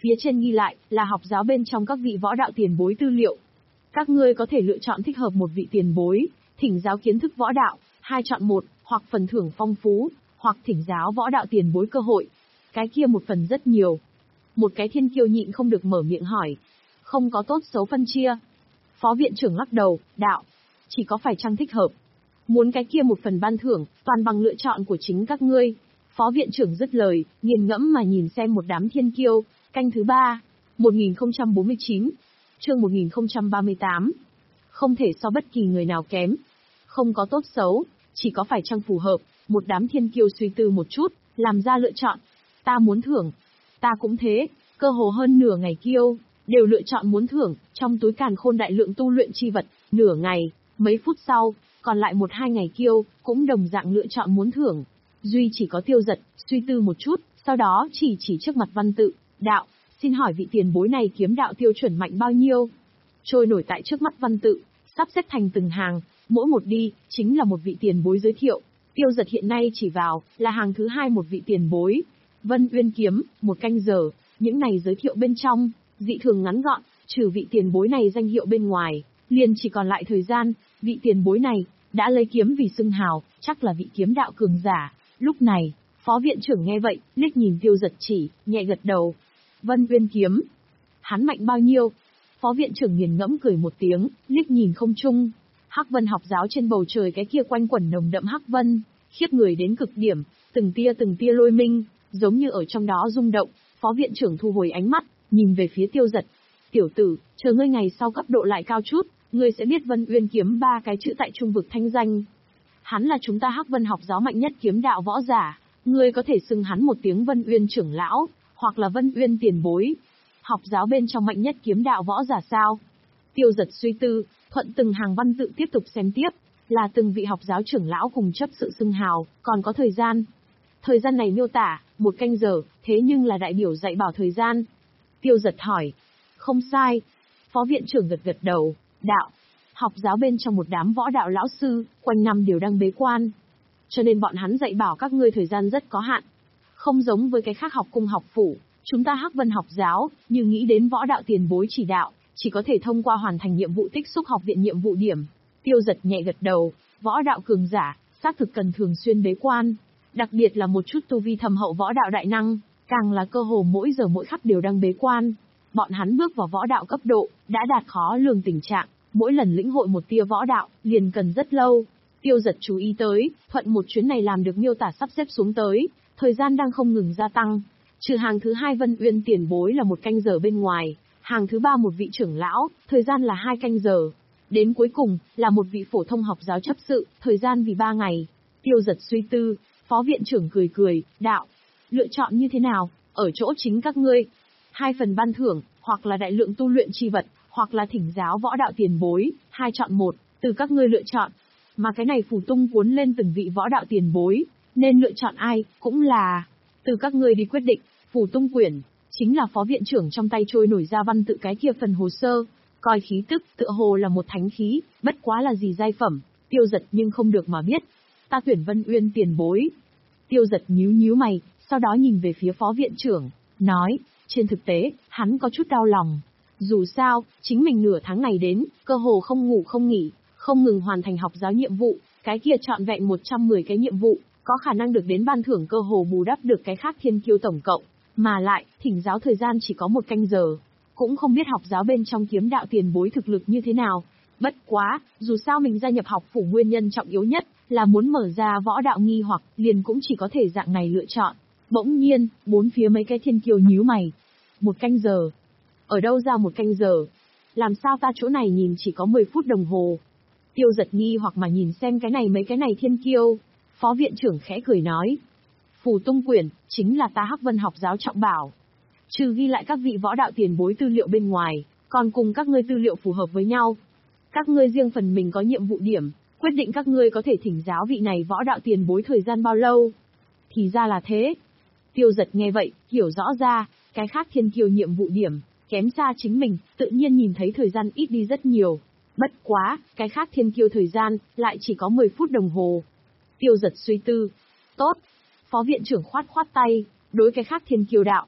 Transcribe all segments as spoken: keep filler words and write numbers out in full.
Phía trên ghi lại là học giáo bên trong các vị võ đạo tiền bối tư liệu. Các ngươi có thể lựa chọn thích hợp một vị tiền bối, thỉnh giáo kiến thức võ đạo, hai chọn một, hoặc phần thưởng phong phú, hoặc thỉnh giáo võ đạo tiền bối cơ hội. Cái kia một phần rất nhiều. Một cái thiên kiêu nhịn không được mở miệng hỏi. Không có tốt xấu phân chia. Phó viện trưởng lắc đầu, đạo. Chỉ có phải chăng thích hợp. Muốn cái kia một phần ban thưởng, toàn bằng lựa chọn của chính các ngươi. Phó viện trưởng dứt lời, nghiền ngẫm mà nhìn xem một đám thiên kiêu. Canh thứ ba, một nghìn không trăm bốn mươi chín, chương một nghìn không trăm ba mươi tám. Không thể so bất kỳ người nào kém. Không có tốt xấu, chỉ có phải chăng phù hợp. Một đám thiên kiêu suy tư một chút, làm ra lựa chọn. Ta muốn thưởng. Ta cũng thế, cơ hồ hơn nửa ngày kiêu, đều lựa chọn muốn thưởng, trong túi càn khôn đại lượng tu luyện chi vật, nửa ngày, mấy phút sau, còn lại một hai ngày kiêu, cũng đồng dạng lựa chọn muốn thưởng. Duy chỉ có Tiêu Giật, suy tư một chút, sau đó chỉ chỉ trước mặt văn tự, đạo, xin hỏi vị tiền bối này kiếm đạo tiêu chuẩn mạnh bao nhiêu? Trôi nổi tại trước mắt văn tự, sắp xếp thành từng hàng, mỗi một đi, chính là một vị tiền bối giới thiệu. Tiêu Giật hiện nay chỉ vào, là hàng thứ hai một vị tiền bối. Vân Uyên kiếm, một canh giờ, những này giới thiệu bên trong, dị thường ngắn gọn, trừ vị tiền bối này danh hiệu bên ngoài, liền chỉ còn lại thời gian, vị tiền bối này, đã lấy kiếm vì xưng hào, chắc là vị kiếm đạo cường giả. Lúc này, phó viện trưởng nghe vậy, liếc nhìn Tiêu Giật chỉ, nhẹ gật đầu. Vân Uyên kiếm. Hắn mạnh bao nhiêu? Phó viện trưởng nghiền ngẫm cười một tiếng, liếc nhìn không trung. Hắc vân học giáo trên bầu trời cái kia quanh quẩn nồng đậm hắc vân, khiếp người đến cực điểm, từng tia từng tia lôi minh, giống như ở trong đó rung động. Phó viện trưởng thu hồi ánh mắt, nhìn về phía Tiêu Giật. Tiểu tử, chờ ngươi ngày sau cấp độ lại cao chút, ngươi sẽ biết Vân Uyên kiếm ba cái chữ tại trung vực thanh danh. Hắn là chúng ta Hắc Vân học giáo mạnh nhất kiếm đạo võ giả, ngươi có thể xưng hắn một tiếng Vân Uyên trưởng lão, hoặc là Vân Uyên tiền bối. Học giáo bên trong mạnh nhất kiếm đạo võ giả sao? Tiêu Giật suy tư, thuận từng hàng văn tự tiếp tục xem tiếp, là từng vị học giáo trưởng lão cùng chấp sự xưng hào, còn có thời gian. Thời gian này miêu tả, một canh giờ, thế nhưng là đại biểu dạy bảo thời gian. Tiêu Giật hỏi. Không sai. Phó viện trưởng gật gật đầu, đạo. Học giáo bên trong một đám võ đạo lão sư, quanh năm đều đang bế quan. Cho nên bọn hắn dạy bảo các ngươi thời gian rất có hạn. Không giống với cái khác học cung học phủ, chúng ta Hắc Vân học giáo, như nghĩ đến võ đạo tiền bối chỉ đạo, chỉ có thể thông qua hoàn thành nhiệm vụ tích xúc học viện nhiệm vụ điểm. Tiêu Giật nhẹ gật đầu, võ đạo cường giả, xác thực cần thường xuyên bế quan. Đặc biệt là một chút tu vi thâm hậu võ đạo đại năng, càng là cơ hồ mỗi giờ mỗi khắc đều đang bế quan. Bọn hắn bước vào võ đạo cấp độ, đã đạt khó lường tình trạng, mỗi lần lĩnh hội một tia võ đạo, liền cần rất lâu. Tiêu Giật chú ý tới, thuận một chuyến này làm được miêu tả sắp xếp xuống tới, thời gian đang không ngừng gia tăng. Trừ hàng thứ hai Vân Uyên tiền bối là một canh giờ bên ngoài, hàng thứ ba một vị trưởng lão, thời gian là hai canh giờ. Đến cuối cùng, là một vị phổ thông học giáo chấp sự, thời gian vì ba ngày. Tiêu Giật suy tư, phó viện trưởng cười cười, đạo. Lựa chọn như thế nào, ở chỗ chính các ngươi. Hai phần ban thưởng, hoặc là đại lượng tu luyện chi vật, hoặc là thỉnh giáo võ đạo tiền bối, hai chọn một, từ các ngươi lựa chọn. Mà cái này phù tung cuốn lên từng vị võ đạo tiền bối, nên lựa chọn ai, cũng là từ các ngươi đi quyết định. Phù tung quyển, chính là phó viện trưởng trong tay trôi nổi ra văn tự cái kia phần hồ sơ, coi khí tức, tựa hồ là một thánh khí, bất quá là gì giai phẩm, Tiêu Giật nhưng không được mà biết. Ta tuyển Vân Uyên tiền bối. Tiêu Giật nhíu nhíu mày, sau đó nhìn về phía phó viện trưởng, nói, trên thực tế, hắn có chút đau lòng. Dù sao, chính mình nửa tháng này đến, cơ hồ không ngủ không nghỉ, không ngừng hoàn thành học giáo nhiệm vụ, cái kia trọn vẹn một trăm mười cái nhiệm vụ, có khả năng được đến ban thưởng cơ hồ bù đắp được cái khác thiên kiêu tổng cộng, mà lại, thỉnh giáo thời gian chỉ có một canh giờ. Cũng không biết học giáo bên trong kiếm đạo tiền bối thực lực như thế nào. Bất quá, dù sao mình gia nhập học phủ nguyên nhân trọng yếu nhất, là muốn mở ra võ đạo nghi hoặc, liền cũng chỉ có thể dạng này lựa chọn. Bỗng nhiên, bốn phía mấy cái thiên kiêu nhíu mày. Một canh giờ. Ở đâu ra một canh giờ? Làm sao ta chỗ này nhìn chỉ có mười phút đồng hồ? Tiêu Giật nghi hoặc mà nhìn xem cái này mấy cái này thiên kiêu. Phó viện trưởng khẽ cười nói. Phù tung quyển, chính là ta Hắc Vân học giáo trọng bảo. Trừ ghi lại các vị võ đạo tiền bối tư liệu bên ngoài, còn cùng các ngươi tư liệu phù hợp với nhau. Các ngươi riêng phần mình có nhiệm vụ điểm, quyết định các ngươi có thể thỉnh giáo vị này võ đạo tiền bối thời gian bao lâu. Thì ra là thế. Tiêu Giật nghe vậy, hiểu rõ ra, cái khác thiên kiêu nhiệm vụ điểm, kém xa chính mình, tự nhiên nhìn thấy thời gian ít đi rất nhiều. Bất quá, cái khác thiên kiêu thời gian, lại chỉ có mười phút đồng hồ. Tiêu Giật suy tư. Tốt. Phó viện trưởng khoát khoát tay, đối cái khác thiên kiêu đạo.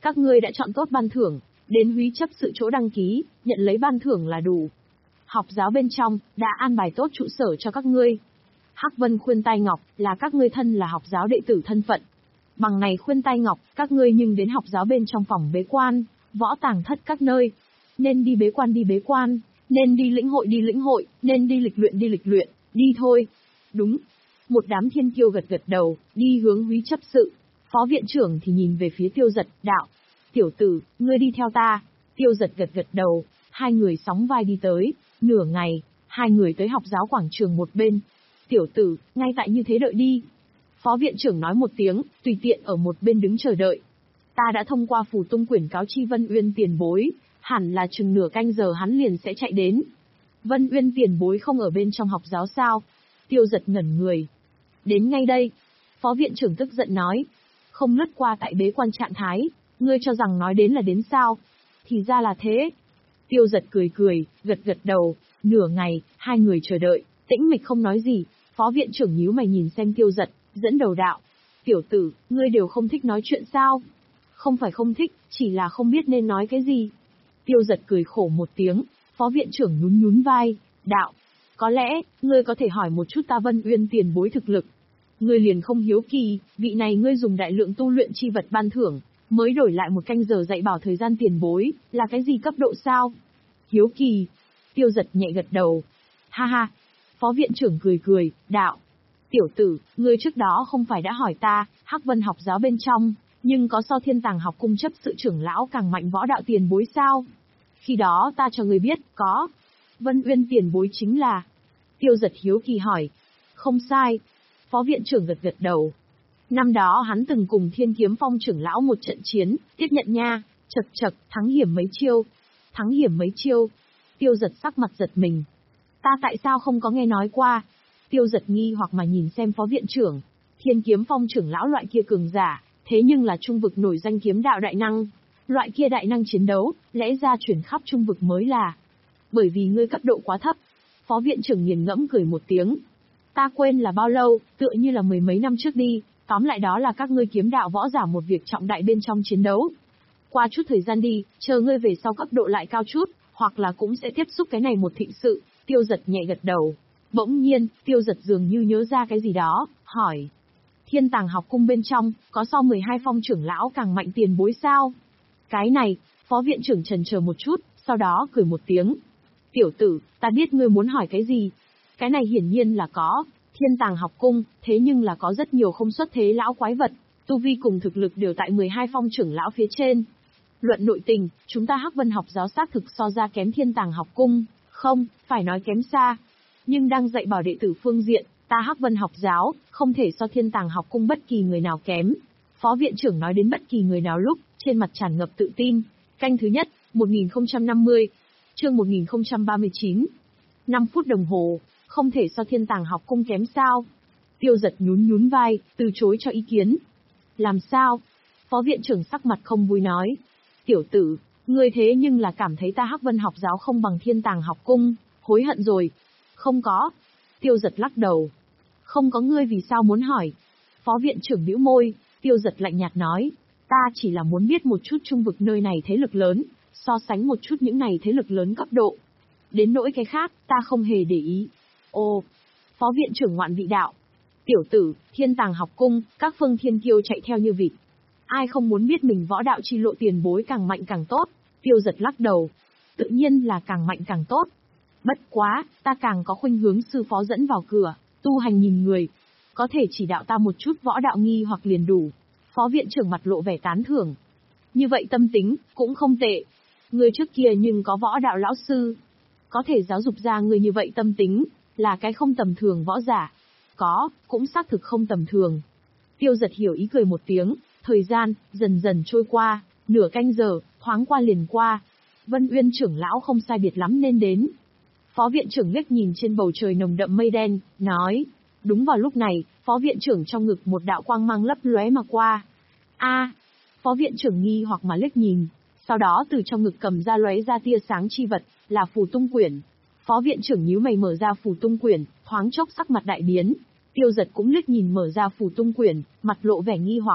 Các ngươi đã chọn tốt ban thưởng, đến húy chấp sự chỗ đăng ký, nhận lấy ban thưởng là đủ. Học giáo bên trong, đã an bài tốt trụ sở cho các ngươi. Hắc Vân khuyên tai ngọc, là các ngươi thân là học giáo đệ tử thân phận. Bằng này khuyên tai ngọc, các ngươi nhưng đến học giáo bên trong phòng bế quan, võ tàng thất các nơi. Nên đi bế quan đi bế quan, nên đi lĩnh hội đi lĩnh hội, nên đi lịch luyện đi lịch luyện, đi thôi. Đúng. Một đám thiên kiêu gật gật đầu, đi hướng húy chấp sự. Phó viện trưởng thì nhìn về phía Tiêu Giật, đạo. Tiểu tử, ngươi đi theo ta. Tiêu Giật gật gật đầu, hai người sóng vai đi tới. Nửa ngày, hai người tới học giáo quảng trường một bên. Tiểu tử, ngay tại như thế đợi đi. Phó viện trưởng nói một tiếng, tùy tiện ở một bên đứng chờ đợi. Ta đã thông qua phù tung quyển cáo chi Vân Uyên tiền bối, hẳn là chừng nửa canh giờ hắn liền sẽ chạy đến. Vân Uyên tiền bối không ở bên trong học giáo sao? Tiêu Giật ngẩn người. Đến ngay đây. Phó viện trưởng tức giận nói. Không lướt qua tại bế quan trạng thái, ngươi cho rằng nói đến là đến sao? Thì ra là thế. Tiêu Giật cười cười, gật gật đầu. Nửa ngày, hai người chờ đợi, tĩnh mịch không nói gì. Phó viện trưởng nhíu mày nhìn xem Tiêu Giật, dẫn đầu đạo. Tiểu tử, ngươi đều không thích nói chuyện sao? Không phải không thích, chỉ là không biết nên nói cái gì. Tiêu Giật cười khổ một tiếng, phó viện trưởng nhún nhún vai, đạo. Có lẽ, ngươi có thể hỏi một chút ta Vân Uyên tiền bối thực lực. Ngươi liền không hiếu kỳ, vị này ngươi dùng đại lượng tu luyện chi vật ban thưởng, mới đổi lại một canh giờ dạy bảo thời gian tiền bối, là cái gì cấp độ sao? Hiếu kỳ. Tiêu Giật nhẹ gật đầu. Ha ha. Phó viện trưởng cười cười, đạo. Tiểu tử, ngươi trước đó không phải đã hỏi ta, Hắc Vân học giáo bên trong, nhưng có so Thiên Tàng học cung chấp sự trưởng lão càng mạnh võ đạo tiền bối sao? Khi đó ta cho ngươi biết, có. Vân Uyên tiền bối chính là. Tiêu Giật hiếu kỳ hỏi. Không sai. Phó viện trưởng gật gật đầu. Năm đó hắn từng cùng Thiên Kiếm Phong trưởng lão một trận chiến, tiếp nhận nha, chật chật, thắng hiểm mấy chiêu. Thắng hiểm mấy chiêu. Tiêu Giật sắc mặt giật mình. Ta tại sao không có nghe nói qua? Tiêu Giật nghi hoặc mà nhìn xem phó viện trưởng. Thiên Kiếm Phong trưởng lão loại kia cường giả, thế nhưng là trung vực nổi danh kiếm đạo đại năng. Loại kia đại năng chiến đấu, lẽ ra chuyển khắp trung vực mới là. Bởi vì ngươi cấp độ quá thấp. Phó viện trưởng nghiền ngẫm cười một tiếng. Ta quên là bao lâu, tựa như là mười mấy năm trước đi, tóm lại đó là các ngươi kiếm đạo võ giả một việc trọng đại bên trong chiến đấu. Qua chút thời gian đi, chờ ngươi về sau cấp độ lại cao chút, hoặc là cũng sẽ tiếp xúc cái này một thịnh sự. Tiêu Giật nhẹ gật đầu. Bỗng nhiên, Tiêu Giật dường như nhớ ra cái gì đó, hỏi. Thiên Tàng học cung bên trong, có so mười hai phong trưởng lão càng mạnh tiền bối sao? Cái này, phó viện trưởng chần chờ một chút, sau đó cười một tiếng. Tiểu tử, ta biết ngươi muốn hỏi cái gì. Cái này hiển nhiên là có. Thiên Tàng học cung, thế nhưng là có rất nhiều không xuất thế lão quái vật, tu vi cùng thực lực đều tại mười hai phong trưởng lão phía trên. Luận nội tình, chúng ta Hắc Vân học giáo xác thực so ra kém Thiên Tàng học cung, không, phải nói kém xa. Nhưng đang dạy bảo đệ tử phương diện, ta Hắc Vân học giáo, không thể so Thiên Tàng học cung bất kỳ người nào kém. Phó viện trưởng nói đến bất kỳ người nào lúc, trên mặt tràn ngập tự tin. Canh thứ nhất, một nghìn không trăm năm mươi, chương một nghìn không trăm ba mươi chín. năm phút đồng hồ, không thể so Thiên Tàng học cung kém sao? Tiêu Giật nhún nhún vai, từ chối cho ý kiến. Làm sao? Phó viện trưởng sắc mặt không vui nói. Tiểu tử, ngươi thế nhưng là cảm thấy ta Hắc Vân học giáo không bằng Thiên Tàng học cung, hối hận rồi. Không có. Tiêu Giật lắc đầu. Không có ngươi vì sao muốn hỏi? Phó viện trưởng bĩu môi, Tiêu Giật lạnh nhạt nói. Ta chỉ là muốn biết một chút trung vực nơi này thế lực lớn, so sánh một chút những này thế lực lớn cấp độ. Đến nỗi cái khác, ta không hề để ý. Ồ, phó viện trưởng ngoạn vị đạo. Tiểu tử, Thiên Tàng học cung, các phương thiên kiêu chạy theo như vịt. Ai không muốn biết mình võ đạo chi lộ tiền bối càng mạnh càng tốt? Tiêu Giật lắc đầu. Tự nhiên là càng mạnh càng tốt. Bất quá, ta càng có khuynh hướng sư phó dẫn vào cửa, tu hành nhìn người. Có thể chỉ đạo ta một chút võ đạo nghi hoặc liền đủ. Phó viện trưởng mặt lộ vẻ tán thưởng. Như vậy tâm tính, cũng không tệ. Người trước kia nhưng có võ đạo lão sư. Có thể giáo dục ra người như vậy tâm tính, là cái không tầm thường võ giả. Có, cũng xác thực không tầm thường. Tiêu Giật hiểu ý cười một tiếng, thời gian, dần dần trôi qua, nửa canh giờ, thoáng qua liền qua. Vân Uyên trưởng lão không sai biệt lắm nên đến. Phó viện trưởng liếc nhìn trên bầu trời nồng đậm mây đen, nói. Đúng vào lúc này, phó viện trưởng trong ngực một đạo quang mang lấp lóe mà qua. A, phó viện trưởng nghi hoặc mà liếc nhìn, sau đó từ trong ngực cầm ra lóe ra tia sáng chi vật, là phù tung quyển. Phó viện trưởng nhíu mày mở ra phù tung quyển, thoáng chốc sắc mặt đại biến. Tiêu Giật cũng liếc nhìn mở ra phù tung quyển, mặt lộ vẻ nghi hoặc.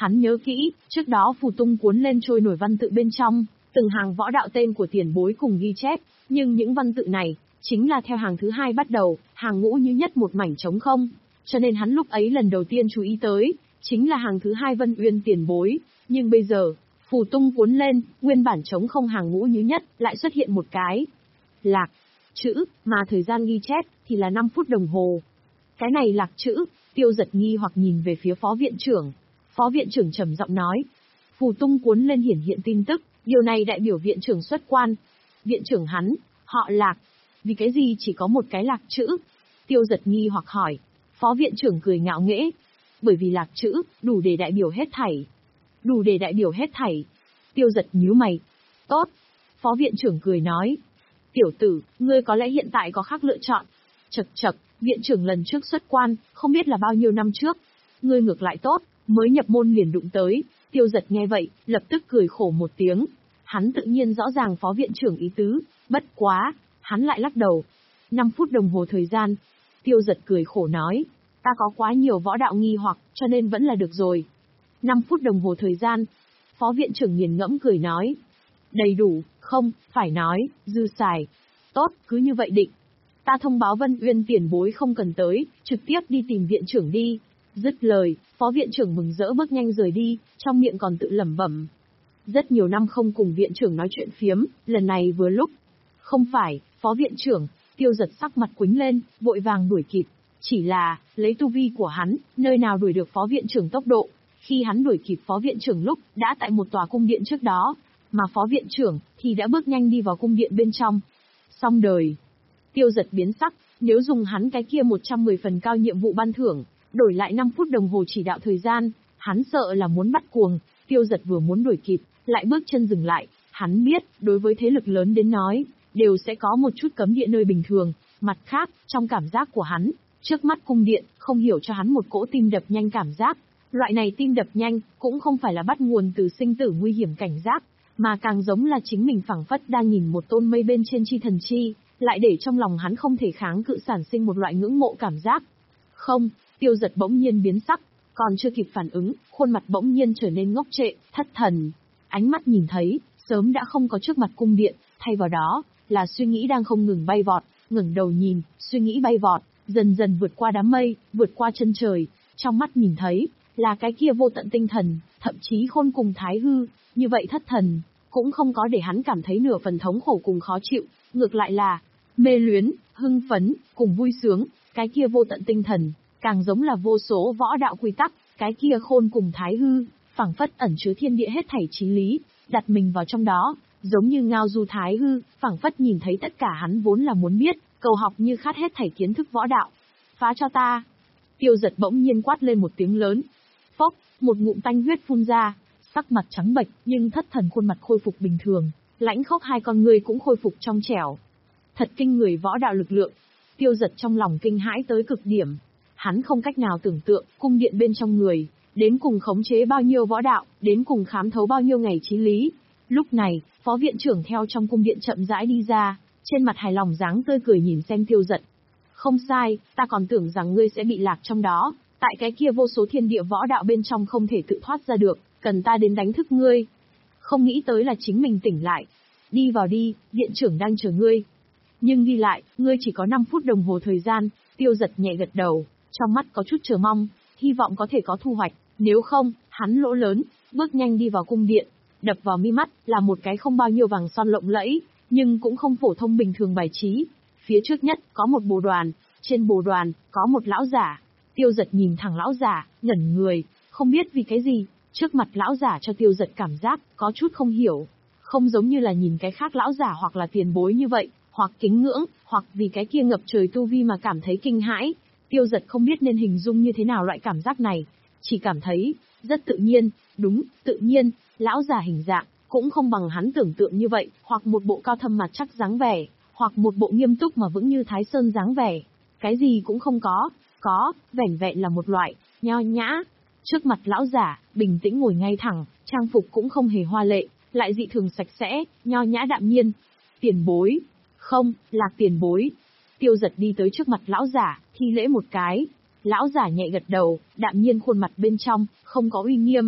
Hắn nhớ kỹ, trước đó phù tung cuốn lên trôi nổi văn tự bên trong, từng hàng võ đạo tên của tiền bối cùng ghi chép, nhưng những văn tự này, chính là theo hàng thứ hai bắt đầu, hàng ngũ như nhất một mảnh trống không, cho nên hắn lúc ấy lần đầu tiên chú ý tới, chính là hàng thứ hai Vân Uyên tiền bối, nhưng bây giờ, phù tung cuốn lên, nguyên bản trống không hàng ngũ như nhất, lại xuất hiện một cái lạc chữ, mà thời gian ghi chép thì là năm phút đồng hồ. Cái này lạc chữ, Tiêu Giật nghi hoặc nhìn về phía phó viện trưởng. Phó viện trưởng trầm giọng nói, phù tung cuốn lên hiển hiện tin tức, điều này đại biểu viện trưởng xuất quan. Viện trưởng hắn, họ Lạc, vì cái gì chỉ có một cái lạc chữ? Tiêu Giật nghi hoặc hỏi. Phó viện trưởng cười ngạo nghễ, bởi vì lạc chữ, đủ để đại biểu hết thảy. Đủ để đại biểu hết thảy. Tiêu Giật nhíu mày. Tốt. Phó viện trưởng cười nói. Tiểu tử, ngươi có lẽ hiện tại có khác lựa chọn. Chậc chậc, viện trưởng lần trước xuất quan, không biết là bao nhiêu năm trước. Ngươi ngược lại tốt, mới nhập môn liền đụng tới. Tiêu Giật nghe vậy, lập tức cười khổ một tiếng. Hắn tự nhiên rõ ràng phó viện trưởng ý tứ, bất quá, hắn lại lắc đầu. năm phút đồng hồ thời gian. Tiêu Giật cười khổ nói, ta có quá nhiều võ đạo nghi hoặc, cho nên vẫn là được rồi. năm phút đồng hồ thời gian. Phó viện trưởng nghiền ngẫm cười nói. Đầy đủ, không, phải nói, dư xài. Tốt, cứ như vậy định. Ta thông báo Vân Uyên tiền bối không cần tới, trực tiếp đi tìm viện trưởng đi. Dứt lời, phó viện trưởng mừng rỡ bước nhanh rời đi, trong miệng còn tự lẩm bẩm. Rất nhiều năm không cùng viện trưởng nói chuyện phiếm, lần này vừa lúc. Không phải, phó viện trưởng, Tiêu Giật sắc mặt quĩnh lên, vội vàng đuổi kịp. Chỉ là, lấy tu vi của hắn, nơi nào đuổi được phó viện trưởng tốc độ. Khi hắn đuổi kịp phó viện trưởng lúc, đã tại một tòa cung điện trước đó, mà phó viện trưởng, thì đã bước nhanh đi vào cung điện bên trong. Xong đời. Tiêu Giật biến sắc, nếu dùng hắn cái kia một trăm mười phần cao nhiệm vụ ban thưởng, đổi lại năm phút đồng hồ chỉ đạo thời gian, hắn sợ là muốn bắt cuồng. Tiêu Giật vừa muốn đuổi kịp, lại bước chân dừng lại. Hắn biết, đối với thế lực lớn đến nói, đều sẽ có một chút cấm địa nơi bình thường. Mặt khác, trong cảm giác của hắn, trước mắt cung điện, không hiểu cho hắn một cỗ tim đập nhanh cảm giác. Loại này tim đập nhanh, cũng không phải là bắt nguồn từ sinh tử nguy hiểm cảnh giác, mà càng giống là chính mình phảng phất đang nhìn một tôn mây bên trên chi thần chi, lại để trong lòng hắn không thể kháng cự sản sinh một loại ngưỡng mộ cảm giác. Không, Tiêu Giật bỗng nhiên biến sắc, còn chưa kịp phản ứng, khuôn mặt bỗng nhiên trở nên ngốc trệ, thất thần. Ánh mắt nhìn thấy, sớm đã không có trước mặt cung điện, thay vào đó, là suy nghĩ đang không ngừng bay vọt, ngẩng đầu nhìn, suy nghĩ bay vọt, dần dần vượt qua đám mây, vượt qua chân trời, trong mắt nhìn thấy, là cái kia vô tận tinh thần, thậm chí khôn cùng thái hư, như vậy thất thần, cũng không có để hắn cảm thấy nửa phần thống khổ cùng khó chịu, ngược lại là, mê luyến, hưng phấn, cùng vui sướng, cái kia vô tận tinh thần, càng giống là vô số võ đạo quy tắc, cái kia khôn cùng thái hư, phảng phất ẩn chứa thiên địa hết thảy chí lý, đặt mình vào trong đó, giống như ngao du thái hư, phảng phất nhìn thấy tất cả hắn vốn là muốn biết, cầu học như khát hết thảy kiến thức võ đạo. Phá cho ta! Tiêu Giật bỗng nhiên quát lên một tiếng lớn. Phốc, một ngụm tanh huyết phun ra, sắc mặt trắng bệch, nhưng thất thần khuôn mặt khôi phục bình thường, lãnh khốc hai con người cũng khôi phục trong trẻo. Thật kinh người võ đạo lực lượng. Tiêu Giật trong lòng kinh hãi tới cực điểm. Hắn không cách nào tưởng tượng, cung điện bên trong người, đến cùng khống chế bao nhiêu võ đạo, đến cùng khám thấu bao nhiêu ngày chí lý. Lúc này, phó viện trưởng theo trong cung điện chậm rãi đi ra, trên mặt hài lòng dáng tươi cười nhìn xem Tiêu Giật. Không sai, ta còn tưởng rằng ngươi sẽ bị lạc trong đó, tại cái kia vô số thiên địa võ đạo bên trong không thể tự thoát ra được, cần ta đến đánh thức ngươi. Không nghĩ tới là chính mình tỉnh lại. Đi vào đi, viện trưởng đang chờ ngươi. Nhưng đi lại, ngươi chỉ có năm phút đồng hồ thời gian. Tiêu Giật nhẹ gật đầu, trong mắt có chút chờ mong, hy vọng có thể có thu hoạch, nếu không, hắn lỗ lớn, bước nhanh đi vào cung điện. Đập vào mi mắt là một cái không bao nhiêu vàng son lộng lẫy, nhưng cũng không phổ thông bình thường bài trí. Phía trước nhất có một bồ đoàn, trên bồ đoàn có một lão giả. Tiêu Giật nhìn thẳng lão giả, ngẩn người, không biết vì cái gì, trước mặt lão giả cho Tiêu Giật cảm giác có chút không hiểu, không giống như là nhìn cái khác lão giả hoặc là tiền bối như vậy, hoặc kính ngưỡng, hoặc vì cái kia ngập trời tu vi mà cảm thấy kinh hãi. Tiêu Giật không biết nên hình dung như thế nào loại cảm giác này, chỉ cảm thấy rất tự nhiên, đúng, tự nhiên, lão giả hình dạng cũng không bằng hắn tưởng tượng như vậy, hoặc một bộ cao thâm mặt chắc dáng vẻ, hoặc một bộ nghiêm túc mà vững như Thái Sơn dáng vẻ, cái gì cũng không có, có, vẻn vẹn là một loại nho nhã. Trước mặt lão giả, bình tĩnh ngồi ngay thẳng, trang phục cũng không hề hoa lệ, lại dị thường sạch sẽ, nho nhã đạm nhiên. Tiền bối, không, Lạc tiền bối. Tiêu Giật đi tới trước mặt lão giả, thi lễ một cái. Lão giả nhẹ gật đầu, đạm nhiên khuôn mặt bên trong, không có uy nghiêm,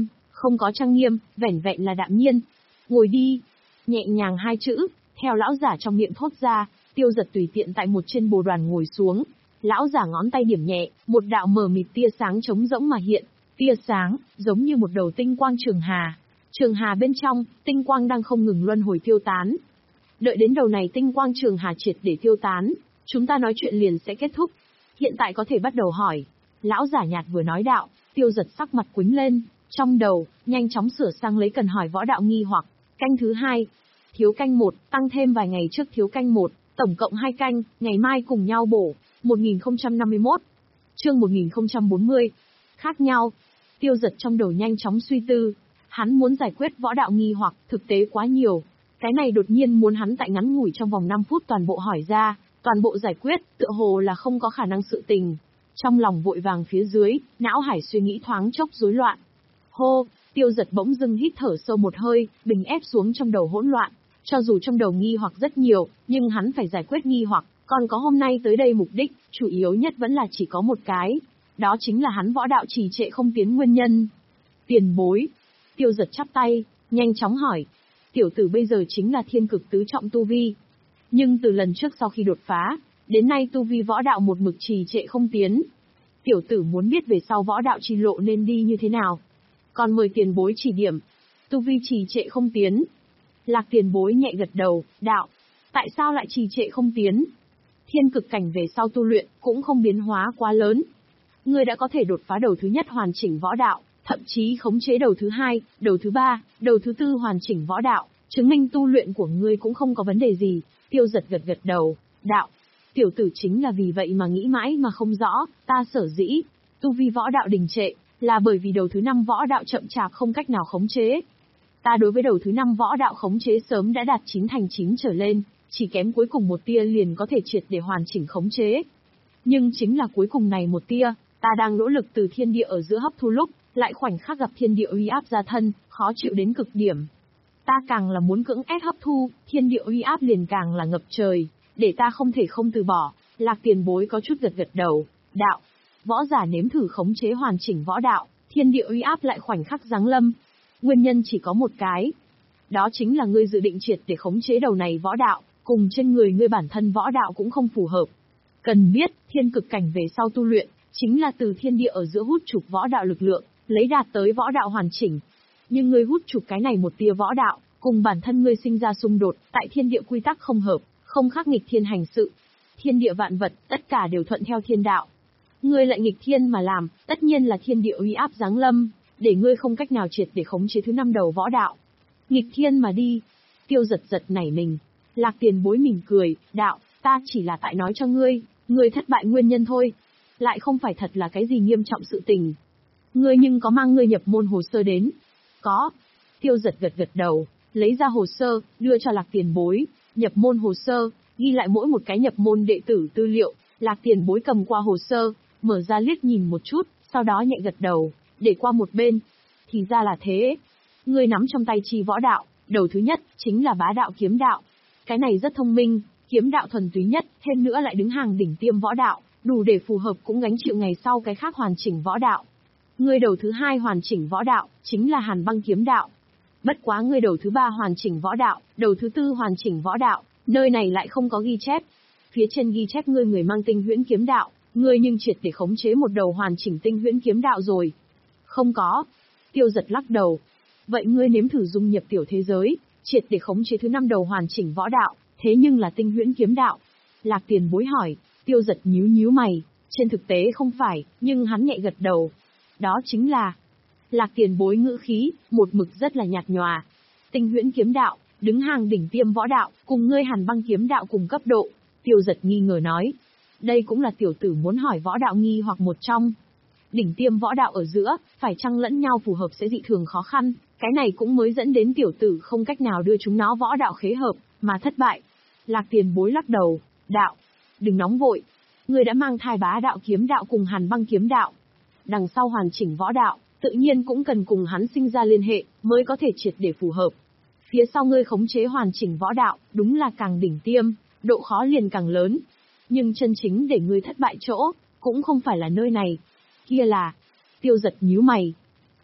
không có trang nghiêm, vẻn vẹn là đạm nhiên. Ngồi đi. Nhẹ nhàng hai chữ, theo lão giả trong miệng thốt ra, Tiêu Giật tùy tiện tại một trên bồ đoàn ngồi xuống. Lão giả ngón tay điểm nhẹ, một đạo mờ mịt tia sáng trống rỗng mà hiện. Tia sáng, giống như một đầu tinh quang trường hà. Trường hà bên trong, tinh quang đang không ngừng luân hồi tiêu tán. Đợi đến đầu này tinh quang trường hà triệt để tiêu tán, chúng ta nói chuyện liền sẽ kết thúc. Hiện tại có thể bắt đầu hỏi. Lão giả nhạt vừa nói đạo, Tiêu Giật sắc mặt quĩnh lên, trong đầu, nhanh chóng sửa sang lấy cần hỏi võ đạo nghi hoặc. Canh thứ hai, thiếu canh một, tăng thêm vài ngày trước thiếu canh một, tổng cộng hai canh, ngày mai cùng nhau bổ. một nghìn không trăm năm mươi mốt. Chương một nghìn không trăm bốn mươi. Khác nhau. Tiêu Giật trong đầu nhanh chóng suy tư. Hắn muốn giải quyết võ đạo nghi hoặc, thực tế quá nhiều. Cái này đột nhiên muốn hắn tại ngắn ngủi trong vòng năm phút toàn bộ hỏi ra, toàn bộ giải quyết, tựa hồ là không có khả năng sự tình. Trong lòng vội vàng phía dưới, não hải suy nghĩ thoáng chốc rối loạn. Hô, Tiêu Giật bỗng dưng hít thở sâu một hơi, bình ép xuống trong đầu hỗn loạn. Cho dù trong đầu nghi hoặc rất nhiều, nhưng hắn phải giải quyết nghi hoặc, còn có hôm nay tới đây mục đích, chủ yếu nhất vẫn là chỉ có một cái. Đó chính là hắn võ đạo trì trệ không tiến nguyên nhân. Tiền bối. Tiêu Giật chắp tay, nhanh chóng hỏi. Tiểu tử bây giờ chính là thiên cực tứ trọng tu vi. Nhưng từ lần trước sau khi đột phá, đến nay tu vi võ đạo một mực trì trệ không tiến. Tiểu tử muốn biết về sau võ đạo trì lộ nên đi như thế nào. Còn mời tiền bối chỉ điểm. Tu vi trì trệ không tiến. Lạc tiền bối nhẹ gật đầu, đạo. Tại sao lại trì trệ không tiến? Thiên cực cảnh về sau tu luyện, cũng không biến hóa quá lớn. Ngươi đã có thể đột phá đầu thứ nhất hoàn chỉnh võ đạo, thậm chí khống chế đầu thứ hai, đầu thứ ba, đầu thứ tư hoàn chỉnh võ đạo, chứng minh tu luyện của ngươi cũng không có vấn đề gì. Tiêu Giật gật gật đầu, đạo. Tiểu tử chính là vì vậy mà nghĩ mãi mà không rõ, ta sở dĩ, tu vi võ đạo đình trệ, là bởi vì đầu thứ năm võ đạo chậm chạp không cách nào khống chế. Ta đối với đầu thứ năm võ đạo khống chế sớm đã đạt chín thành chín trở lên, chỉ kém cuối cùng một tia liền có thể triệt để hoàn chỉnh khống chế. Nhưng chính là cuối cùng này một tia, ta đang nỗ lực từ thiên địa ở giữa hấp thu lúc, lại khoảnh khắc gặp thiên địa uy áp ra thân, khó chịu đến cực điểm. Ta càng là muốn cưỡng ép hấp thu, thiên địa uy áp liền càng là ngập trời, để ta không thể không từ bỏ. Lạc tiền bối có chút gật gật đầu, đạo. Võ giả nếm thử khống chế hoàn chỉnh võ đạo, thiên địa uy áp lại khoảnh khắc giáng lâm. Nguyên nhân chỉ có một cái. Đó chính là ngươi dự định triệt để khống chế đầu này võ đạo, cùng trên người ngươi bản thân võ đạo cũng không phù hợp. Cần biết, thiên cực cảnh về sau tu luyện, chính là từ thiên địa ở giữa hút chụp võ đạo lực lượng, lấy đạt tới võ đạo hoàn chỉnh. Nhưng ngươi hút chụp cái này một tia võ đạo, cùng bản thân ngươi sinh ra xung đột, tại thiên địa quy tắc không hợp, không khắc nghịch thiên hành sự. Thiên địa vạn vật, tất cả đều thuận theo thiên đạo. Ngươi lại nghịch thiên mà làm, tất nhiên là thiên địa uy áp giáng lâm, để ngươi không cách nào triệt để khống chế thứ năm đầu võ đạo. Nghịch thiên mà đi. Tiêu Giật giật nảy mình. Lạc tiền bối mỉm cười, đạo, ta chỉ là tại nói cho ngươi, ngươi thất bại nguyên nhân thôi. Lại không phải thật là cái gì nghiêm trọng sự tình. Ngươi nhưng có mang ngươi nhập môn hồ sơ đến? Có. Tiêu Giật gật gật đầu, lấy ra hồ sơ, đưa cho Lạc tiền bối. Nhập môn hồ sơ, ghi lại mỗi một cái nhập môn đệ tử tư liệu. Lạc tiền bối cầm qua hồ sơ, mở ra liếc nhìn một chút, sau đó nhẹ gật đầu, để qua một bên. Thì ra là thế. Ngươi nắm trong tay chi võ đạo, đầu thứ nhất, chính là bá đạo kiếm đạo. Cái này rất thông minh, kiếm đạo thuần túy nhất, thêm nữa lại đứng hàng đỉnh tiêm võ đạo, đủ để phù hợp cũng gánh chịu ngày sau cái khác hoàn chỉnh võ đạo. Ngươi đầu thứ hai hoàn chỉnh võ đạo, chính là hàn băng kiếm đạo. Bất quá ngươi đầu thứ ba hoàn chỉnh võ đạo, đầu thứ tư hoàn chỉnh võ đạo, nơi này lại không có ghi chép. Phía trên ghi chép ngươi người mang tinh huyễn kiếm đạo, ngươi nhưng triệt để khống chế một đầu hoàn chỉnh tinh huyễn kiếm đạo rồi. Không có. Tiêu Giật lắc đầu. Vậy ngươi nếm thử dung nhập tiểu thế giới, triệt để khống chế thứ năm đầu hoàn chỉnh võ đạo, thế nhưng là tinh huyễn kiếm đạo. Lạc tiền bối hỏi. Tiêu Giật nhíu nhíu mày, trên thực tế không phải, nhưng hắn nhẹ gật đầu. Đó chính là... Lạc tiền bối ngữ khí, một mực rất là nhạt nhòa. Tinh huyễn kiếm đạo, đứng hàng đỉnh tiêm võ đạo, cùng ngươi hàn băng kiếm đạo cùng cấp độ. Tiêu Giật nghi ngờ nói. Đây cũng là tiểu tử muốn hỏi võ đạo nghi hoặc một trong. Đỉnh tiêm võ đạo ở giữa, phải chăng lẫn nhau phù hợp sẽ dị thường khó khăn, cái này cũng mới dẫn đến tiểu tử không cách nào đưa chúng nó võ đạo khế hợp, mà thất bại. Lạc tiền bối lắc đầu, đạo, đừng nóng vội. Ngươi đã mang thai bá đạo kiếm đạo cùng hàn băng kiếm đạo. Đằng sau hoàn chỉnh võ đạo, tự nhiên cũng cần cùng hắn sinh ra liên hệ, mới có thể triệt để phù hợp. Phía sau ngươi khống chế hoàn chỉnh võ đạo, đúng là càng đỉnh tiêm, độ khó liền càng lớn. Nhưng chân chính để ngươi thất bại chỗ, cũng không phải là nơi này. Kia là... Tiêu Giật nhíu mày.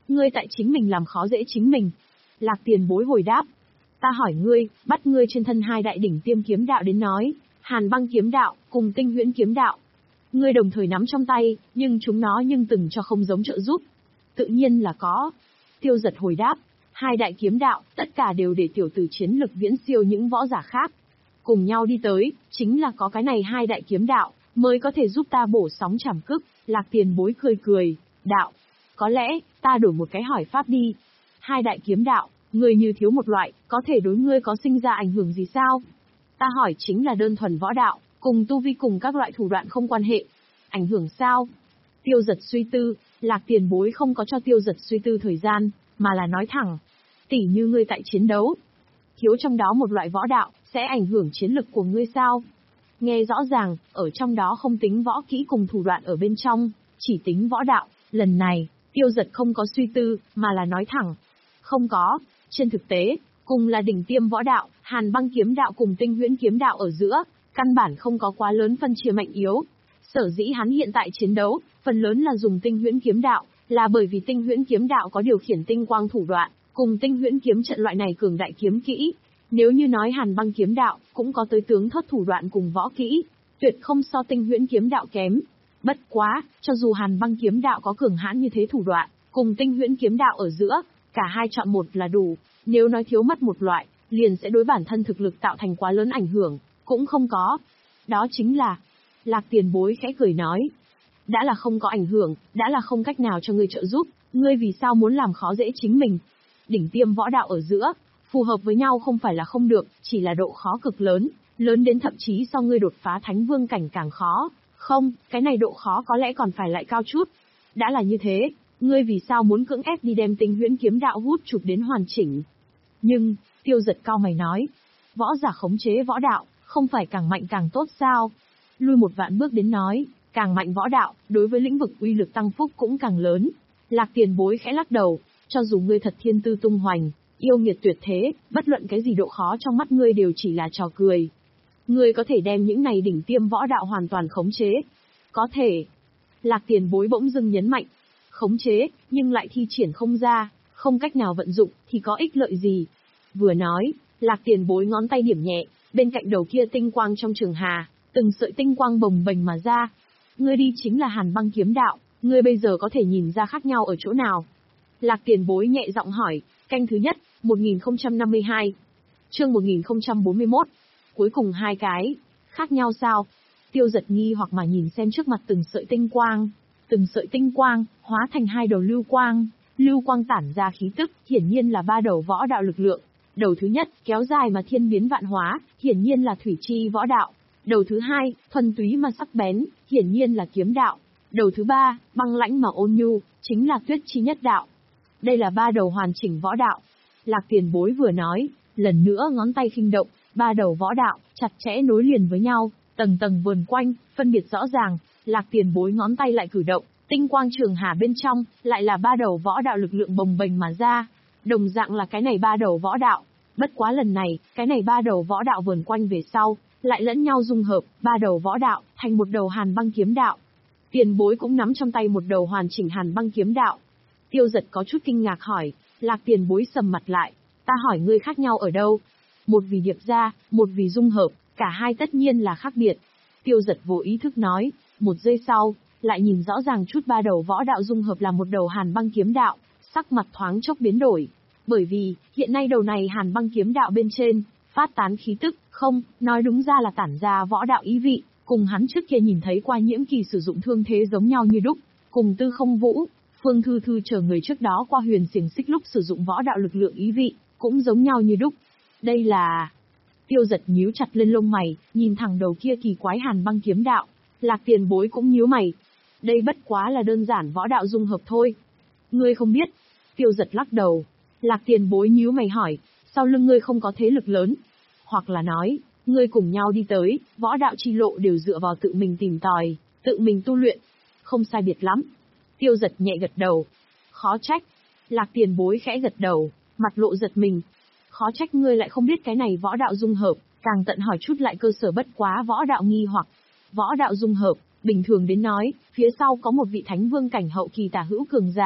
Ngươi tại chính mình làm khó dễ chính mình. Lạc Tiền Bối hồi đáp. Ta hỏi ngươi, bắt ngươi trên thân hai đại đỉnh tiêm kiếm đạo đến nói, Hàn Băng kiếm đạo, cùng Tinh Huyễn kiếm đạo. Ngươi đồng thời nắm trong tay, nhưng chúng nó nhưng từng cho không giống trợ giúp. Tự nhiên là có. Tiêu Giật hồi đáp, hai đại kiếm đạo, tất cả đều để tiểu tử chiến lực viễn siêu những võ giả khác. Cùng nhau đi tới, chính là có cái này hai đại kiếm đạo, mới có thể giúp ta bổ sóng chảm cức. Lạc Tiền Bối cười cười, đạo. Có lẽ, ta đổi một cái hỏi pháp đi. Hai đại kiếm đạo, người như thiếu một loại, có thể đối ngươi có sinh ra ảnh hưởng gì sao? Ta hỏi chính là đơn thuần võ đạo, cùng tu vi cùng các loại thủ đoạn không quan hệ. Ảnh hưởng sao? Tiêu Giật suy tư, Lạc Tiền Bối không có cho Tiêu Giật suy tư thời gian, mà là nói thẳng. Tỉ như ngươi tại chiến đấu, thiếu trong đó một loại võ đạo, sẽ ảnh hưởng chiến lực của ngươi sao? Nghe rõ ràng, ở trong đó không tính võ kỹ cùng thủ đoạn ở bên trong, chỉ tính võ đạo. Lần này, Tiêu Giật không có suy tư, mà là nói thẳng. Không có, trên thực tế, cùng là đỉnh tiêm võ đạo, Hàn Băng kiếm đạo cùng Tinh Huyễn kiếm đạo ở giữa, căn bản không có quá lớn phân chia mạnh yếu. Sở dĩ hắn hiện tại chiến đấu, phần lớn là dùng Tinh Huyễn kiếm đạo, là bởi vì Tinh Huyễn kiếm đạo có điều khiển tinh quang thủ đoạn, cùng Tinh Huyễn kiếm trận loại này cường đại kiếm kỹ. Nếu như nói Hàn Băng kiếm đạo, cũng có tới tướng thất thủ đoạn cùng võ kỹ, tuyệt không so Tinh Huyễn kiếm đạo kém. Bất quá, cho dù Hàn Băng kiếm đạo có cường hãn như thế thủ đoạn, cùng Tinh Huyễn kiếm đạo ở giữa, cả hai chọn một là đủ, nếu nói thiếu mất một loại, liền sẽ đối bản thân thực lực tạo thành quá lớn ảnh hưởng, cũng không có. Đó chính là, Lạc Tiền Bối khẽ cười nói, đã là không có ảnh hưởng, đã là không cách nào cho ngươi trợ giúp, ngươi vì sao muốn làm khó dễ chính mình? Đỉnh tiêm võ đạo ở giữa, phù hợp với nhau không phải là không được, chỉ là độ khó cực lớn, lớn đến thậm chí so ngươi đột phá Thánh Vương cảnh càng khó. Không, cái này độ khó có lẽ còn phải lại cao chút. Đã là như thế, ngươi vì sao muốn cưỡng ép đi đem Tinh Huyễn kiếm đạo hút chụp đến hoàn chỉnh? Nhưng, Tiêu Giật cao mày nói, võ giả khống chế võ đạo, không phải càng mạnh càng tốt sao? Lui một vạn bước đến nói, càng mạnh võ đạo, đối với lĩnh vực uy lực tăng phúc cũng càng lớn. Lạc Tiền Bối khẽ lắc đầu, cho dù ngươi thật thiên tư tung hoành, yêu nghiệt tuyệt thế, bất luận cái gì độ khó trong mắt ngươi đều chỉ là trò cười. Ngươi có thể đem những này đỉnh tiêm võ đạo hoàn toàn khống chế. Có thể. Lạc Tiền Bối bỗng dưng nhấn mạnh. Khống chế, nhưng lại thi triển không ra, không cách nào vận dụng, thì có ích lợi gì? Vừa nói, Lạc Tiền Bối ngón tay điểm nhẹ, bên cạnh đầu kia tinh quang trong trường hà, từng sợi tinh quang bồng bềnh mà ra. Ngươi đi chính là Hàn Băng kiếm đạo, ngươi bây giờ có thể nhìn ra khác nhau ở chỗ nào? Lạc Tiền Bối nhẹ giọng hỏi, canh thứ nhất, một nghìn không trăm năm mươi hai. Chương một nghìn không trăm bốn mươi mốt. Cuối cùng hai cái, khác nhau sao? Tiêu Giật nghi hoặc mà nhìn xem trước mặt từng sợi tinh quang, từng sợi tinh quang, hóa thành hai đầu lưu quang, lưu quang tản ra khí tức, hiển nhiên là ba đầu võ đạo lực lượng. Đầu thứ nhất, kéo dài mà thiên biến vạn hóa, hiển nhiên là thủy chi võ đạo. Đầu thứ hai, thuần túy mà sắc bén, hiển nhiên là kiếm đạo. Đầu thứ ba, băng lãnh mà ôn nhu, chính là tuyết chi nhất đạo. Đây là ba đầu hoàn chỉnh võ đạo. Lạc Tiền Bối vừa nói, lần nữa ngón tay khinh động, ba đầu võ đạo, chặt chẽ nối liền với nhau, tầng tầng vườn quanh, phân biệt rõ ràng. Lạc Tiền Bối ngón tay lại cử động, tinh quang trường hà bên trong, lại là ba đầu võ đạo lực lượng bồng bềnh mà ra. Đồng dạng là cái này ba đầu võ đạo. Bất quá lần này, cái này ba đầu võ đạo vườn quanh về sau, lại lẫn nhau dung hợp, ba đầu võ đạo, thành một đầu Hàn Băng kiếm đạo. Tiền Bối cũng nắm trong tay một đầu hoàn chỉnh Hàn Băng kiếm đạo. Tiêu Giật có chút kinh ngạc hỏi, Lạc Tiền Bối sầm mặt lại, ta hỏi ngươi khác nhau ở đâu? Một vì điệp ra, một vì dung hợp, cả hai tất nhiên là khác biệt. Tiêu Giật vô ý thức nói, một giây sau, lại nhìn rõ ràng chút ba đầu võ đạo dung hợp là một đầu Hàn Băng kiếm đạo, sắc mặt thoáng chốc biến đổi. Bởi vì, hiện nay đầu này Hàn Băng kiếm đạo bên trên, phát tán khí tức, không, nói đúng ra là tản ra võ đạo ý vị, cùng hắn trước kia nhìn thấy qua Nhiễm Kỳ sử dụng thương thế giống nhau như đúc, cùng Tư Không Vũ, Phương Thư Thư chờ người trước đó qua Huyền Xiềng Xích lúc sử dụng võ đạo lực lượng ý vị, cũng giống nhau như đúc. Đây là... Tiêu Giật nhíu chặt lên lông mày, nhìn thẳng đầu kia kỳ quái Hàn Băng kiếm đạo. Lạc Tiền Bối cũng nhíu mày. Đây bất quá là đơn giản võ đạo dung hợp thôi. Ngươi không biết. Tiêu Giật lắc đầu. Lạc Tiền Bối nhíu mày hỏi, sau lưng ngươi không có thế lực lớn? Hoặc là nói, ngươi cùng nhau đi tới, võ đạo chi lộ đều dựa vào tự mình tìm tòi, tự mình tu luyện. Không sai biệt lắm. Tiêu Giật nhẹ gật đầu. Khó trách. Lạc Tiền Bối khẽ gật đầu, mặt lộ giật mình. Khó trách ngươi lại không biết cái này võ đạo dung hợp, càng tận hỏi chút lại cơ sở bất quá võ đạo nghi hoặc. Võ đạo dung hợp, bình thường đến nói, phía sau có một vị Thánh Vương cảnh hậu kỳ tả hữu cường giả,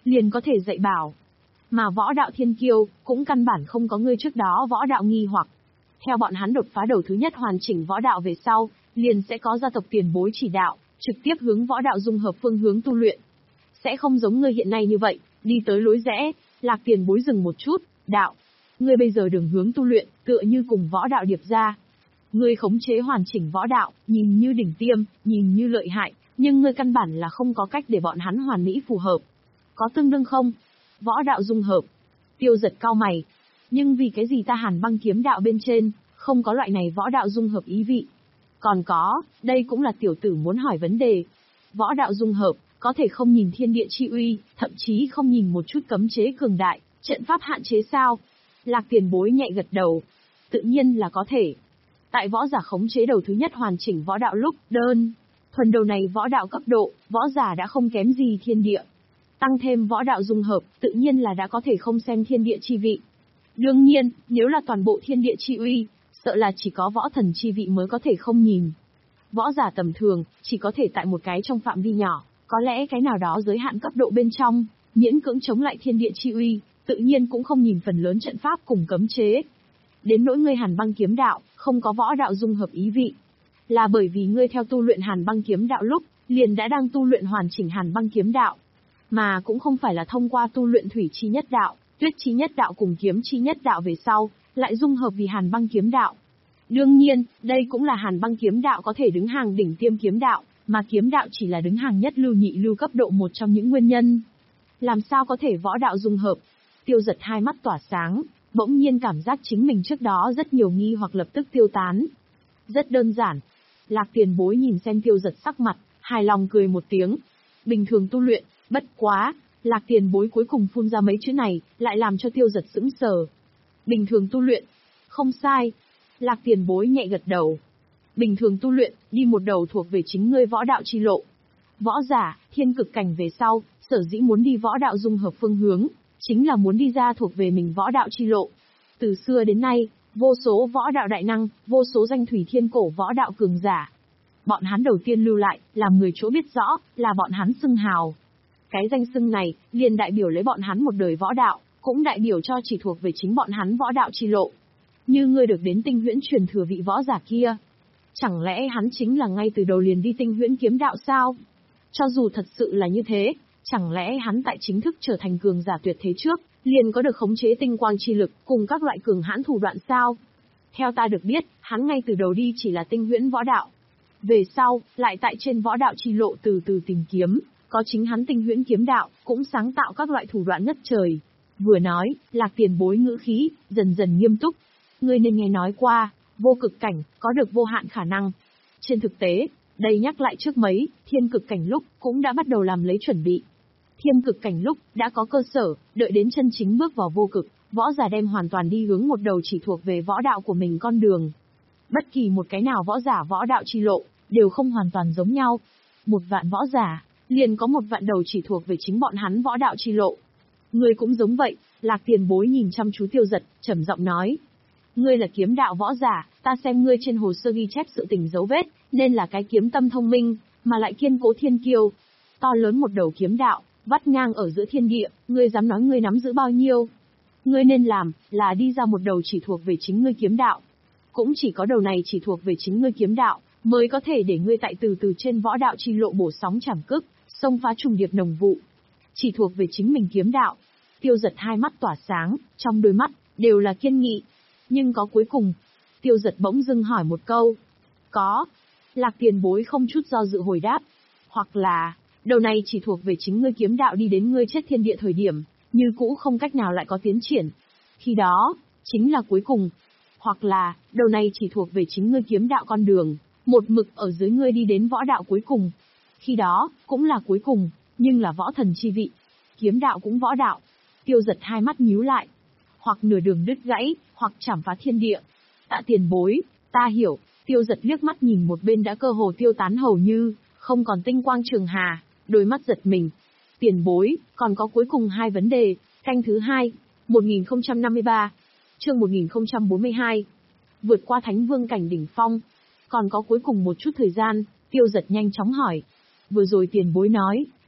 liền có thể dạy bảo. Mà võ đạo thiên kiêu, cũng căn bản không có ngươi trước đó võ đạo nghi hoặc. Theo bọn hắn đột phá đầu thứ nhất hoàn chỉnh võ đạo về sau, liền sẽ có gia tộc tiền bối chỉ đạo, trực tiếp hướng võ đạo dung hợp phương hướng tu luyện. Sẽ không giống ngươi hiện nay như vậy, đi tới lối rẽ, Lạc tiền bối dừng một chút, đạo. Ngươi bây giờ đường hướng tu luyện, tựa như cùng võ đạo điệp ra. Ngươi khống chế hoàn chỉnh võ đạo, nhìn như đỉnh tiêm, nhìn như lợi hại, nhưng ngươi căn bản là không có cách để bọn hắn hoàn mỹ phù hợp. Có tương đương không? Võ đạo dung hợp. Tiêu Giật cau mày. Nhưng vì cái gì ta Hàn Băng kiếm đạo bên trên, không có loại này võ đạo dung hợp ý vị? Còn có, đây cũng là tiểu tử muốn hỏi vấn đề. Võ đạo dung hợp, có thể không nhìn thiên địa chi uy, thậm chí không nhìn một chút cấm chế cường đại, trận pháp hạn chế sao? Lạc tiền bối nhẹ gật đầu. Tự nhiên là có thể. Tại võ giả khống chế đầu thứ nhất hoàn chỉnh võ đạo lúc, đơn, thuần đầu này võ đạo cấp độ, võ giả đã không kém gì thiên địa. Tăng thêm võ đạo dung hợp, tự nhiên là đã có thể không xem thiên địa chi vị. Đương nhiên, nếu là toàn bộ thiên địa chi uy, sợ là chỉ có võ thần chi vị mới có thể không nhìn. Võ giả tầm thường, chỉ có thể tại một cái trong phạm vi nhỏ, có lẽ cái nào đó giới hạn cấp độ bên trong, miễn cưỡng chống lại thiên địa chi uy, tự nhiên cũng không nhìn phần lớn trận pháp cùng cấm chế. Đến nỗi ngươi Hàn Băng kiếm đạo, không có võ đạo dung hợp ý vị. Là bởi vì ngươi theo tu luyện Hàn Băng kiếm đạo lúc, liền đã đang tu luyện hoàn chỉnh Hàn Băng kiếm đạo. Mà cũng không phải là thông qua tu luyện thủy chi nhất đạo, tuyết chi nhất đạo cùng kiếm chi nhất đạo về sau, lại dung hợp vì Hàn Băng kiếm đạo. Đương nhiên, đây cũng là Hàn Băng kiếm đạo có thể đứng hàng đỉnh tiêm kiếm đạo, mà kiếm đạo chỉ là đứng hàng nhất lưu nhị lưu cấp độ một trong những nguyên nhân. Làm sao có thể võ đạo dung hợp? Tiêu Giật hai mắt tỏa sáng, bỗng nhiên cảm giác chính mình trước đó rất nhiều nghi hoặc lập tức tiêu tán. Rất đơn giản. Lạc tiền bối nhìn xem Tiêu Giật sắc mặt, hài lòng cười một tiếng. Bình thường tu luyện, bất quá, Lạc tiền bối cuối cùng phun ra mấy chữ này, lại làm cho Tiêu Giật sững sờ. Bình thường tu luyện. Không sai. Lạc tiền bối nhẹ gật đầu. Bình thường tu luyện, đi một đầu thuộc về chính ngươi võ đạo chi lộ. Võ giả, thiên cực cảnh về sau, sở dĩ muốn đi võ đạo dung hợp phương hướng, chính là muốn đi ra thuộc về mình võ đạo chi lộ. Từ xưa đến nay, vô số võ đạo đại năng, vô số danh thủy thiên cổ võ đạo cường giả. Bọn hắn đầu tiên lưu lại, làm người chỗ biết rõ, là bọn hắn xưng hào. Cái danh xưng này, liền đại biểu lấy bọn hắn một đời võ đạo, cũng đại biểu cho chỉ thuộc về chính bọn hắn võ đạo chi lộ. Như ngươi được đến tinh huyễn truyền thừa vị võ giả kia. Chẳng lẽ hắn chính là ngay từ đầu liền đi tinh huyễn kiếm đạo sao? Cho dù thật sự là như thế, chẳng lẽ hắn tại chính thức trở thành cường giả tuyệt thế trước, liền có được khống chế tinh quang chi lực cùng các loại cường hãn thủ đoạn sao? Theo ta được biết, hắn ngay từ đầu đi chỉ là tinh huyễn võ đạo. Về sau, lại tại trên võ đạo chi lộ từ từ tìm kiếm, có chính hắn tinh huyễn kiếm đạo, cũng sáng tạo các loại thủ đoạn ngất trời. Vừa nói, Lạc tiền bối ngữ khí, dần dần nghiêm túc. Ngươi nên nghe nói qua, vô cực cảnh, có được vô hạn khả năng. Trên thực tế, đây nhắc lại trước mấy, thiên cực cảnh lúc, cũng đã bắt đầu làm lấy chuẩn bị. Thiên cực cảnh lúc, đã có cơ sở, đợi đến chân chính bước vào vô cực, võ giả đem hoàn toàn đi hướng một đầu chỉ thuộc về võ đạo của mình con đường. Bất kỳ một cái nào võ giả võ đạo chi lộ, đều không hoàn toàn giống nhau. Một vạn võ giả, liền có một vạn đầu chỉ thuộc về chính bọn hắn võ đạo chi lộ. Ngươi cũng giống vậy, Lạc tiền bối nhìn chăm chú Tiêu Giật, trầm giọng nói. Ngươi là kiếm đạo võ giả, ta xem ngươi trên hồ sơ ghi chép sự tình dấu vết, nên là cái kiếm tâm thông minh, mà lại kiên cố thiên kiêu. To lớn một đầu kiếm đạo, vắt ngang ở giữa thiên địa, ngươi dám nói ngươi nắm giữ bao nhiêu? Ngươi nên làm, là đi ra một đầu chỉ thuộc về chính ngươi kiếm đạo. Cũng chỉ có đầu này chỉ thuộc về chính ngươi kiếm đạo, mới có thể để ngươi tại từ từ trên võ đạo chi lộ bổ sóng chảm cức, xông phá trùng điệp nồng vụ. Chỉ thuộc về chính mình kiếm đạo. Tiêu Giật hai mắt tỏa sáng, trong đôi mắt, đều là kiên nghị. Nhưng có cuối cùng. Tiêu Giật bỗng dưng hỏi một câu. Có. Lạc tiền bối không chút do dự hồi đáp. Hoặc là, đầu này chỉ thuộc về chính ngươi kiếm đạo đi đến ngươi chết thiên địa thời điểm, như cũ không cách nào lại có tiến triển. Khi đó, chính là cuối cùng. Hoặc là, đầu này chỉ thuộc về chính ngươi kiếm đạo con đường, một mực ở dưới ngươi đi đến võ đạo cuối cùng. Khi đó, cũng là cuối cùng, nhưng là võ thần chi vị. Kiếm đạo cũng võ đạo. Tiêu Giật hai mắt nhíu lại. Hoặc nửa đường đứt gãy, hoặc chảm phá thiên địa. Tạ tiền bối, ta hiểu. Tiêu Giật liếc mắt nhìn một bên đã cơ hồ tiêu tán hầu như, không còn tinh quang trường hà, đôi mắt giật mình. Tiền bối, còn có cuối cùng hai vấn đề. Canh thứ hai, một nghìn không trăm năm mươi ba, chương một nghìn không trăm bốn mươi hai. Vượt qua Thánh Vương cảnh đỉnh phong. Còn có cuối cùng một chút thời gian, Tiêu Giật nhanh chóng hỏi. Vừa rồi tiền bối nói,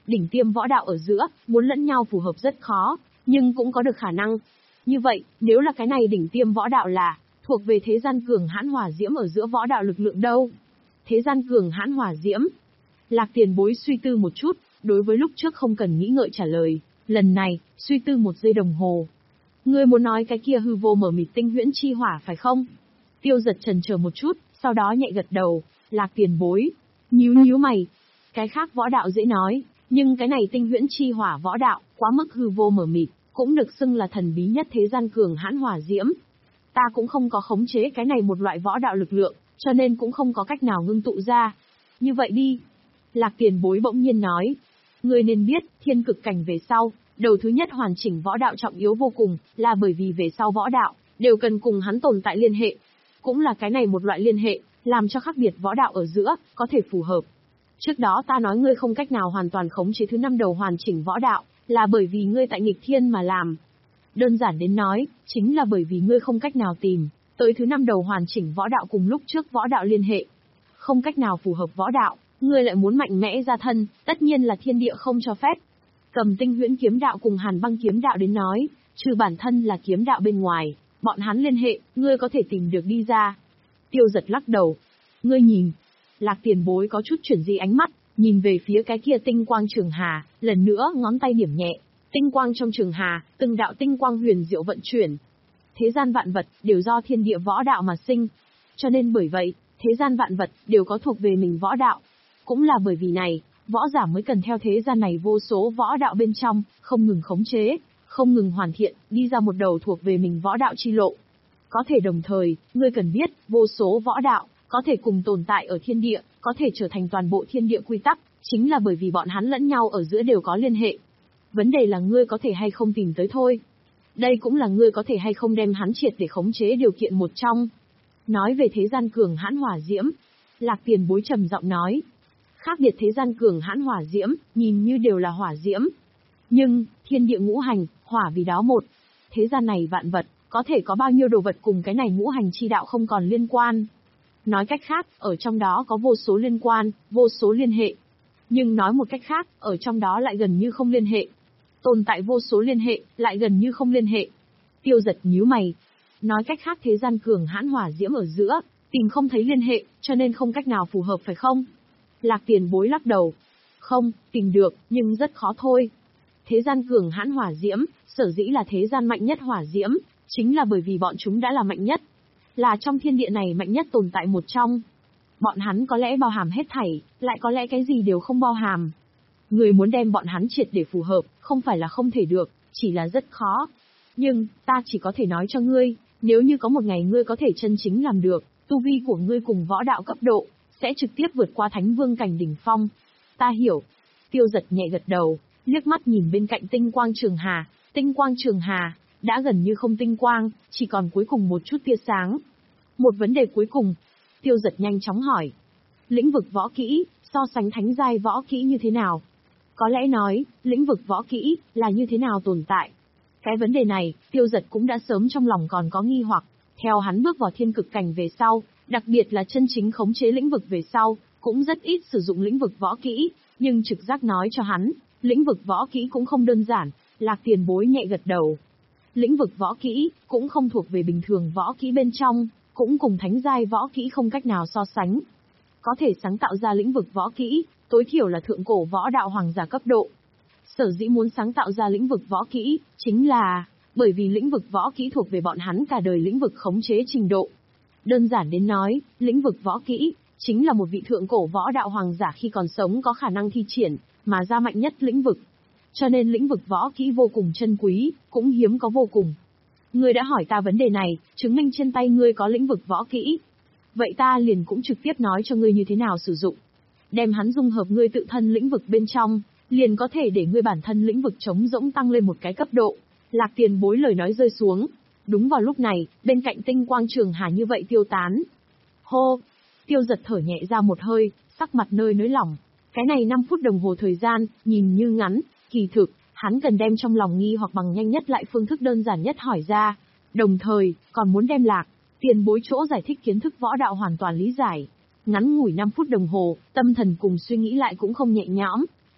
đỉnh tiêm võ đạo ở giữa, muốn lẫn nhau phù hợp rất khó, nhưng cũng có được khả năng. Như vậy, nếu là cái này đỉnh tiêm võ đạo là thuộc về thế gian cường hãn hỏa diễm ở giữa võ đạo lực lượng đâu? Thế gian cường hãn hỏa diễm. Lạc Tiền Bối suy tư một chút, đối với lúc trước không cần nghĩ ngợi trả lời, lần này, suy tư một giây đồng hồ. Ngươi muốn nói cái kia hư vô mở mịt tinh huyễn chi hỏa phải không? Tiêu Giật chần chờ một chút, sau đó nhẹ gật đầu. Lạc Tiền Bối, nhíu nhíu mày. Cái khác võ đạo dễ nói, nhưng cái này tinh huyễn chi hỏa võ đạo, quá mức hư vô mở mịt, cũng được xưng là thần bí nhất thế gian cường hãn hỏa diễm. Ta cũng không có khống chế cái này một loại võ đạo lực lượng, cho nên cũng không có cách nào ngưng tụ ra. Như vậy đi. Lạc Tiền Bối bỗng nhiên nói. Ngươi nên biết, thiên cực cảnh về sau, đầu thứ nhất hoàn chỉnh võ đạo trọng yếu vô cùng, là bởi vì về sau võ đạo, đều cần cùng hắn tồn tại liên hệ. Cũng là cái này một loại liên hệ, làm cho khác biệt võ đạo ở giữa, có thể phù hợp. Trước đó ta nói ngươi không cách nào hoàn toàn khống chế thứ năm đầu hoàn chỉnh võ đạo, là bởi vì ngươi tại nghịch thiên mà làm. Đơn giản đến nói, chính là bởi vì ngươi không cách nào tìm tới thứ năm đầu hoàn chỉnh võ đạo cùng lúc trước võ đạo liên hệ. Không cách nào phù hợp võ đạo, ngươi lại muốn mạnh mẽ ra thân, tất nhiên là thiên địa không cho phép. Cầm Tinh Huyễn kiếm đạo cùng Hàn Băng kiếm đạo đến nói, trừ bản thân là kiếm đạo bên ngoài, bọn hắn liên hệ, ngươi có thể tìm được đi ra. Tiêu Giật lắc đầu. Ngươi nhìn. Lạc Tiền Bối có chút chuyển di ánh mắt, nhìn về phía cái kia tinh quang trường hà, lần nữa ngón tay điểm nhẹ. Tinh quang trong trường hà, từng đạo tinh quang huyền diệu vận chuyển. Thế gian vạn vật, đều do thiên địa võ đạo mà sinh. Cho nên bởi vậy, thế gian vạn vật, đều có thuộc về mình võ đạo. Cũng là bởi vì này, võ giả mới cần theo thế gian này vô số võ đạo bên trong, không ngừng khống chế, không ngừng hoàn thiện, đi ra một đầu thuộc về mình võ đạo chi lộ. Có thể đồng thời, ngươi cần biết, vô số võ đạo, có thể cùng tồn tại ở thiên địa, có thể trở thành toàn bộ thiên địa quy tắc, chính là bởi vì bọn hắn lẫn nhau ở giữa đều có liên hệ. Vấn đề là ngươi có thể hay không tìm tới thôi. Đây cũng là ngươi có thể hay không đem hắn triệt để khống chế điều kiện một trong. Nói về thế gian cường hãn hỏa diễm, Lạc Tiền Bối trầm giọng nói. Khác biệt thế gian cường hãn hỏa diễm, nhìn như đều là hỏa diễm. Nhưng, thiên địa ngũ hành, hỏa vì đó một. Thế gian này vạn vật, có thể có bao nhiêu đồ vật cùng cái này ngũ hành chi đạo không còn liên quan. Nói cách khác, ở trong đó có vô số liên quan, vô số liên hệ. Nhưng nói một cách khác, ở trong đó lại gần như không liên hệ. Tồn tại vô số liên hệ, lại gần như không liên hệ. Tiêu Giật nhíu mày. Nói cách khác thế gian cường hãn hỏa diễm ở giữa, tìm không thấy liên hệ, cho nên không cách nào phù hợp phải không? Lạc Tiền Bối lắc đầu. Không, tìm được, nhưng rất khó thôi. Thế gian cường hãn hỏa diễm, sở dĩ là thế gian mạnh nhất hỏa diễm, chính là bởi vì bọn chúng đã là mạnh nhất. Là trong thiên địa này mạnh nhất tồn tại một trong. Bọn hắn có lẽ bao hàm hết thảy, lại có lẽ cái gì đều không bao hàm. Người muốn đem bọn hắn triệt để phù hợp, không phải là không thể được, chỉ là rất khó. Nhưng, ta chỉ có thể nói cho ngươi, nếu như có một ngày ngươi có thể chân chính làm được, tu vi của ngươi cùng võ đạo cấp độ, sẽ trực tiếp vượt qua thánh vương cảnh đỉnh phong. Ta hiểu. Tiêu Giật nhẹ gật đầu, liếc mắt nhìn bên cạnh tinh quang trường hà, tinh quang trường hà, đã gần như không tinh quang, chỉ còn cuối cùng một chút tia sáng. Một vấn đề cuối cùng. Tiêu Giật nhanh chóng hỏi. Lĩnh vực võ kỹ, so sánh thánh giai võ kỹ như thế nào? Có lẽ nói, lĩnh vực võ kỹ, là như thế nào tồn tại? Cái vấn đề này, Tiêu Giật cũng đã sớm trong lòng còn có nghi hoặc. Theo hắn bước vào thiên cực cảnh về sau, đặc biệt là chân chính khống chế lĩnh vực về sau, cũng rất ít sử dụng lĩnh vực võ kỹ, nhưng trực giác nói cho hắn, lĩnh vực võ kỹ cũng không đơn giản. Lạc Tiền Bối nhẹ gật đầu. Lĩnh vực võ kỹ, cũng không thuộc về bình thường võ kỹ bên trong, cũng cùng thánh giai võ kỹ không cách nào so sánh. Có thể sáng tạo ra lĩnh vực võ kỹ, tối thiểu là thượng cổ võ đạo hoàng giả cấp độ. Sở dĩ muốn sáng tạo ra lĩnh vực võ kỹ, chính là bởi vì lĩnh vực võ kỹ thuộc về bọn hắn cả đời lĩnh vực khống chế trình độ. Đơn giản đến nói, lĩnh vực võ kỹ chính là một vị thượng cổ võ đạo hoàng giả khi còn sống có khả năng thi triển mà ra mạnh nhất lĩnh vực. Cho nên lĩnh vực võ kỹ vô cùng chân quý, cũng hiếm có vô cùng. Ngươi đã hỏi ta vấn đề này, chứng minh trên tay ngươi có lĩnh vực võ kỹ. Vậy ta liền cũng trực tiếp nói cho ngươi như thế nào sử dụng. Đem hắn dung hợp ngươi tự thân lĩnh vực bên trong, liền có thể để ngươi bản thân lĩnh vực trống rỗng tăng lên một cái cấp độ. Lạc Tiền Bối lời nói rơi xuống. Đúng vào lúc này, bên cạnh tinh quang trường hà như vậy tiêu tán. Hô! Tiêu Giật thở nhẹ ra một hơi, sắc mặt nơi nới lỏng. Cái này năm phút đồng hồ thời gian, nhìn như ngắn, kỳ thực, hắn cần đem trong lòng nghi hoặc bằng nhanh nhất lại phương thức đơn giản nhất hỏi ra. Đồng thời, còn muốn đem Lạc Tiền Bối chỗ giải thích kiến thức võ đạo hoàn toàn lý giải. Ngắn ngủi năm phút đồng hồ, tâm thần cùng suy nghĩ lại cũng không nhẹ nhõm.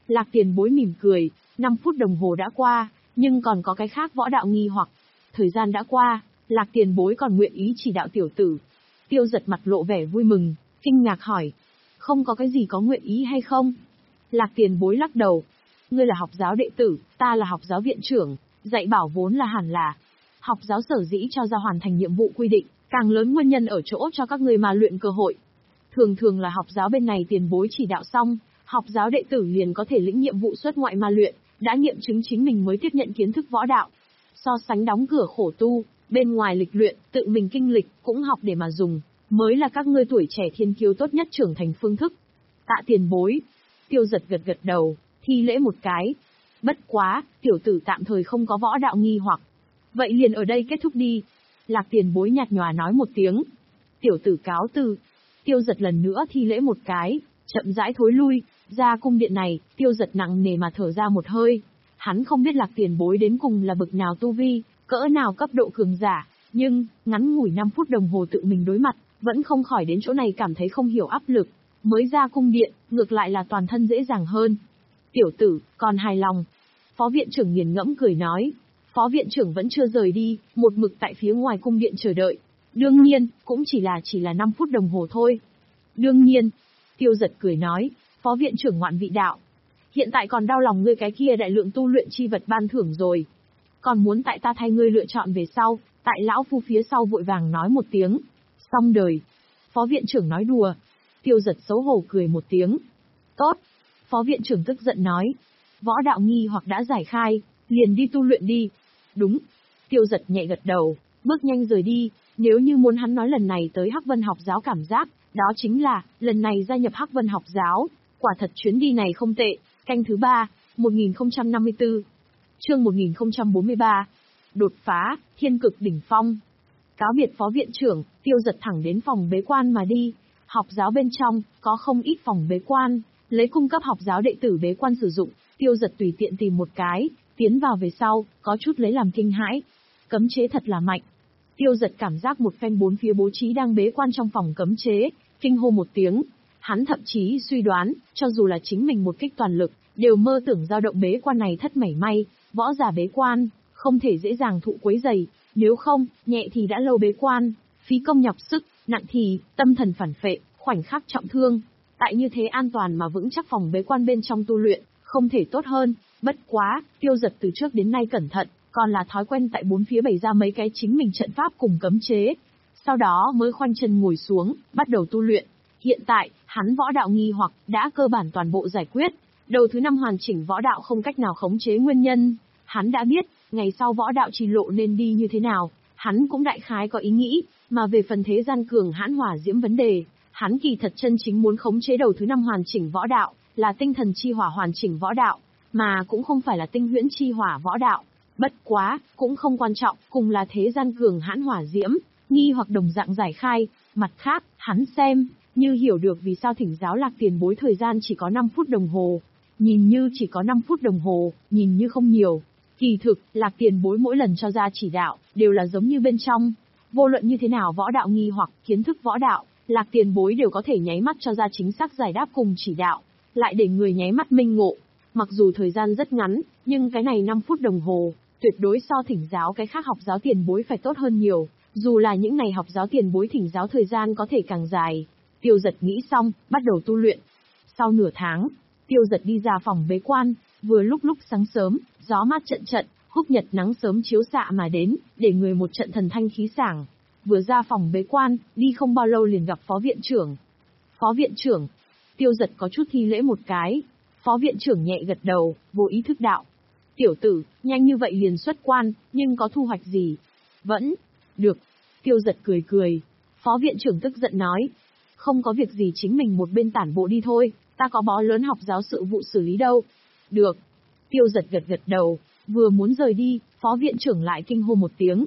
Lạc tiền bối mỉm cười, năm phút đồng hồ đã qua, nhưng còn có cái khác võ đạo nghi hoặc. Thời gian đã qua, Lạc tiền bối còn nguyện ý chỉ đạo tiểu tử. Tiêu Giật mặt lộ vẻ vui mừng, kinh ngạc hỏi. Không có cái gì có nguyện ý hay không? Lạc tiền bối lắc đầu. Ngươi là học giáo đệ tử, ta là học giáo viện trưởng, dạy bảo vốn là hẳn là. Học giáo sở dĩ cho ra hoàn thành nhiệm vụ quy định, càng lớn nguyên nhân ở chỗ cho các ngươi mà luyện cơ hội. Thường thường là học giáo bên này tiền bối chỉ đạo xong, học giáo đệ tử liền có thể lĩnh nhiệm vụ xuất ngoại mà luyện, đã nghiệm chứng chính mình mới tiếp nhận kiến thức võ đạo. So sánh đóng cửa khổ tu, bên ngoài lịch luyện, tự mình kinh lịch, cũng học để mà dùng, mới là các ngươi tuổi trẻ thiên kiêu tốt nhất trưởng thành phương thức. Tạ tiền bối. Tiêu Giật gật gật đầu, thi lễ một cái. Bất quá, tiểu tử tạm thời không có võ đạo nghi hoặc. Vậy liền ở đây kết thúc đi. Lạc tiền bối nhạt nhòa nói một tiếng. Tiểu tử cáo từ. Tiêu Giật lần nữa thi lễ một cái, chậm rãi thối lui, ra cung điện này. Tiêu Giật nặng nề mà thở ra một hơi. Hắn không biết Lạc tiền bối đến cùng là bậc nào tu vi, cỡ nào cấp độ cường giả, nhưng, ngắn ngủi năm phút đồng hồ tự mình đối mặt, vẫn không khỏi đến chỗ này cảm thấy không hiểu áp lực. Mới ra cung điện, ngược lại là toàn thân dễ dàng hơn. Tiểu tử, còn hài lòng. Phó viện trưởng nghiền ngẫm cười nói. Phó viện trưởng vẫn chưa rời đi, một mực tại phía ngoài cung điện chờ đợi. Đương nhiên, cũng chỉ là chỉ là năm phút đồng hồ thôi. Đương nhiên. Tiêu Giật cười nói, phó viện trưởng ngoạn vị đạo. Hiện tại còn đau lòng ngươi cái kia đại lượng tu luyện chi vật ban thưởng rồi. Còn muốn tại ta thay ngươi lựa chọn về sau, tại lão phu phía sau vội vàng nói một tiếng. Xong đời. Phó viện trưởng nói đùa. Tiêu Giật xấu hổ cười một tiếng. Tốt. Phó viện trưởng tức giận nói. Võ đạo nghi hoặc đã giải khai, liền đi tu luyện đi. Đúng. Tiêu Giật nhẹ gật đầu, bước nhanh rời đi. Nếu như muốn hắn nói lần này tới Hắc Vân học giáo cảm giác, đó chính là, lần này gia nhập Hắc Vân học giáo. Quả thật chuyến đi này không tệ. Canh thứ ba, một nghìn không trăm năm mươi tư. Chương một nghìn không trăm bốn mươi ba. Đột phá, thiên cực đỉnh phong. Cáo biệt phó viện trưởng, Tiêu Giật thẳng đến phòng bế quan mà đi. Học giáo bên trong, có không ít phòng bế quan, lấy cung cấp học giáo đệ tử bế quan sử dụng. Tiêu Giật tùy tiện tìm một cái, tiến vào về sau, có chút lấy làm kinh hãi. Cấm chế thật là mạnh. Tiêu Giật cảm giác một phen bốn phía bố trí đang bế quan trong phòng cấm chế, kinh hô một tiếng. Hắn thậm chí suy đoán, cho dù là chính mình một kích toàn lực, đều mơ tưởng dao động bế quan này thất mảy may, võ giả bế quan, không thể dễ dàng thụ quấy rầy, nếu không, nhẹ thì đã lâu bế quan, phí công nhọc sức, nặng thì, tâm thần phản phệ, khoảnh khắc trọng thương. Tại như thế an toàn mà vững chắc phòng bế quan bên trong tu luyện, không thể tốt hơn, bất quá, Tiêu Giật từ trước đến nay cẩn thận, còn là thói quen tại bốn phía bày ra mấy cái chính mình trận pháp cùng cấm chế. Sau đó mới khoanh chân ngồi xuống, bắt đầu tu luyện. Hiện tại, hắn võ đạo nghi hoặc đã cơ bản toàn bộ giải quyết. Đầu thứ năm hoàn chỉnh võ đạo không cách nào khống chế nguyên nhân. Hắn đã biết, ngày sau võ đạo trì lộ nên đi như thế nào. Hắn cũng đại khái có ý nghĩ, mà về phần thế gian cường hãn hỏa diễm vấn đề, hắn kỳ thật chân chính muốn khống chế đầu thứ năm hoàn chỉnh võ đạo, là tinh thần chi hỏa hoàn chỉnh võ đạo, mà cũng không phải là tinh huyễn chi hỏa võ đạo. Bất quá, cũng không quan trọng, cùng là thế gian cường hãn hỏa diễm, nghi hoặc đồng dạng giải khai. Mặt khác, hắn xem, như hiểu được vì sao thỉnh giáo Lạc tiền bối thời gian chỉ có năm phút đồng hồ. Nhìn như chỉ có năm phút đồng hồ, nhìn như không nhiều. Kỳ thực, Lạc tiền bối mỗi lần cho ra chỉ đạo, đều là giống như bên trong. Vô luận như thế nào võ đạo nghi hoặc kiến thức võ đạo, Lạc tiền bối đều có thể nháy mắt cho ra chính xác giải đáp cùng chỉ đạo, lại để người nháy mắt minh ngộ. Mặc dù thời gian rất ngắn, nhưng cái này năm phút đồng hồ, tuyệt đối so thỉnh giáo cái khác học giáo tiền bối phải tốt hơn nhiều. Dù là những này học giáo tiền bối thỉnh giáo thời gian có thể càng dài. Tiêu Giật nghĩ xong, bắt đầu tu luyện. Sau nửa tháng, Tiêu Giật đi ra phòng bế quan, vừa lúc lúc sáng sớm, gió mát trận trận, húc nhật nắng sớm chiếu xạ mà đến, để người một trận thần thanh khí sảng. Vừa ra phòng bế quan, đi không bao lâu liền gặp phó viện trưởng. Phó viện trưởng. Tiêu Giật có chút thi lễ một cái. Phó viện trưởng nhẹ gật đầu, vô ý thức đạo. Tiểu tử, nhanh như vậy liền xuất quan, nhưng có thu hoạch gì? Vẫn. Được. Tiêu Giật cười cười. Phó viện trưởng tức giận nói. Không có việc gì chính mình một bên tản bộ đi thôi, ta có bó lớn học giáo sự vụ xử lý đâu. Được. Tiêu Giật gật gật đầu, vừa muốn rời đi, phó viện trưởng lại kinh hô một tiếng.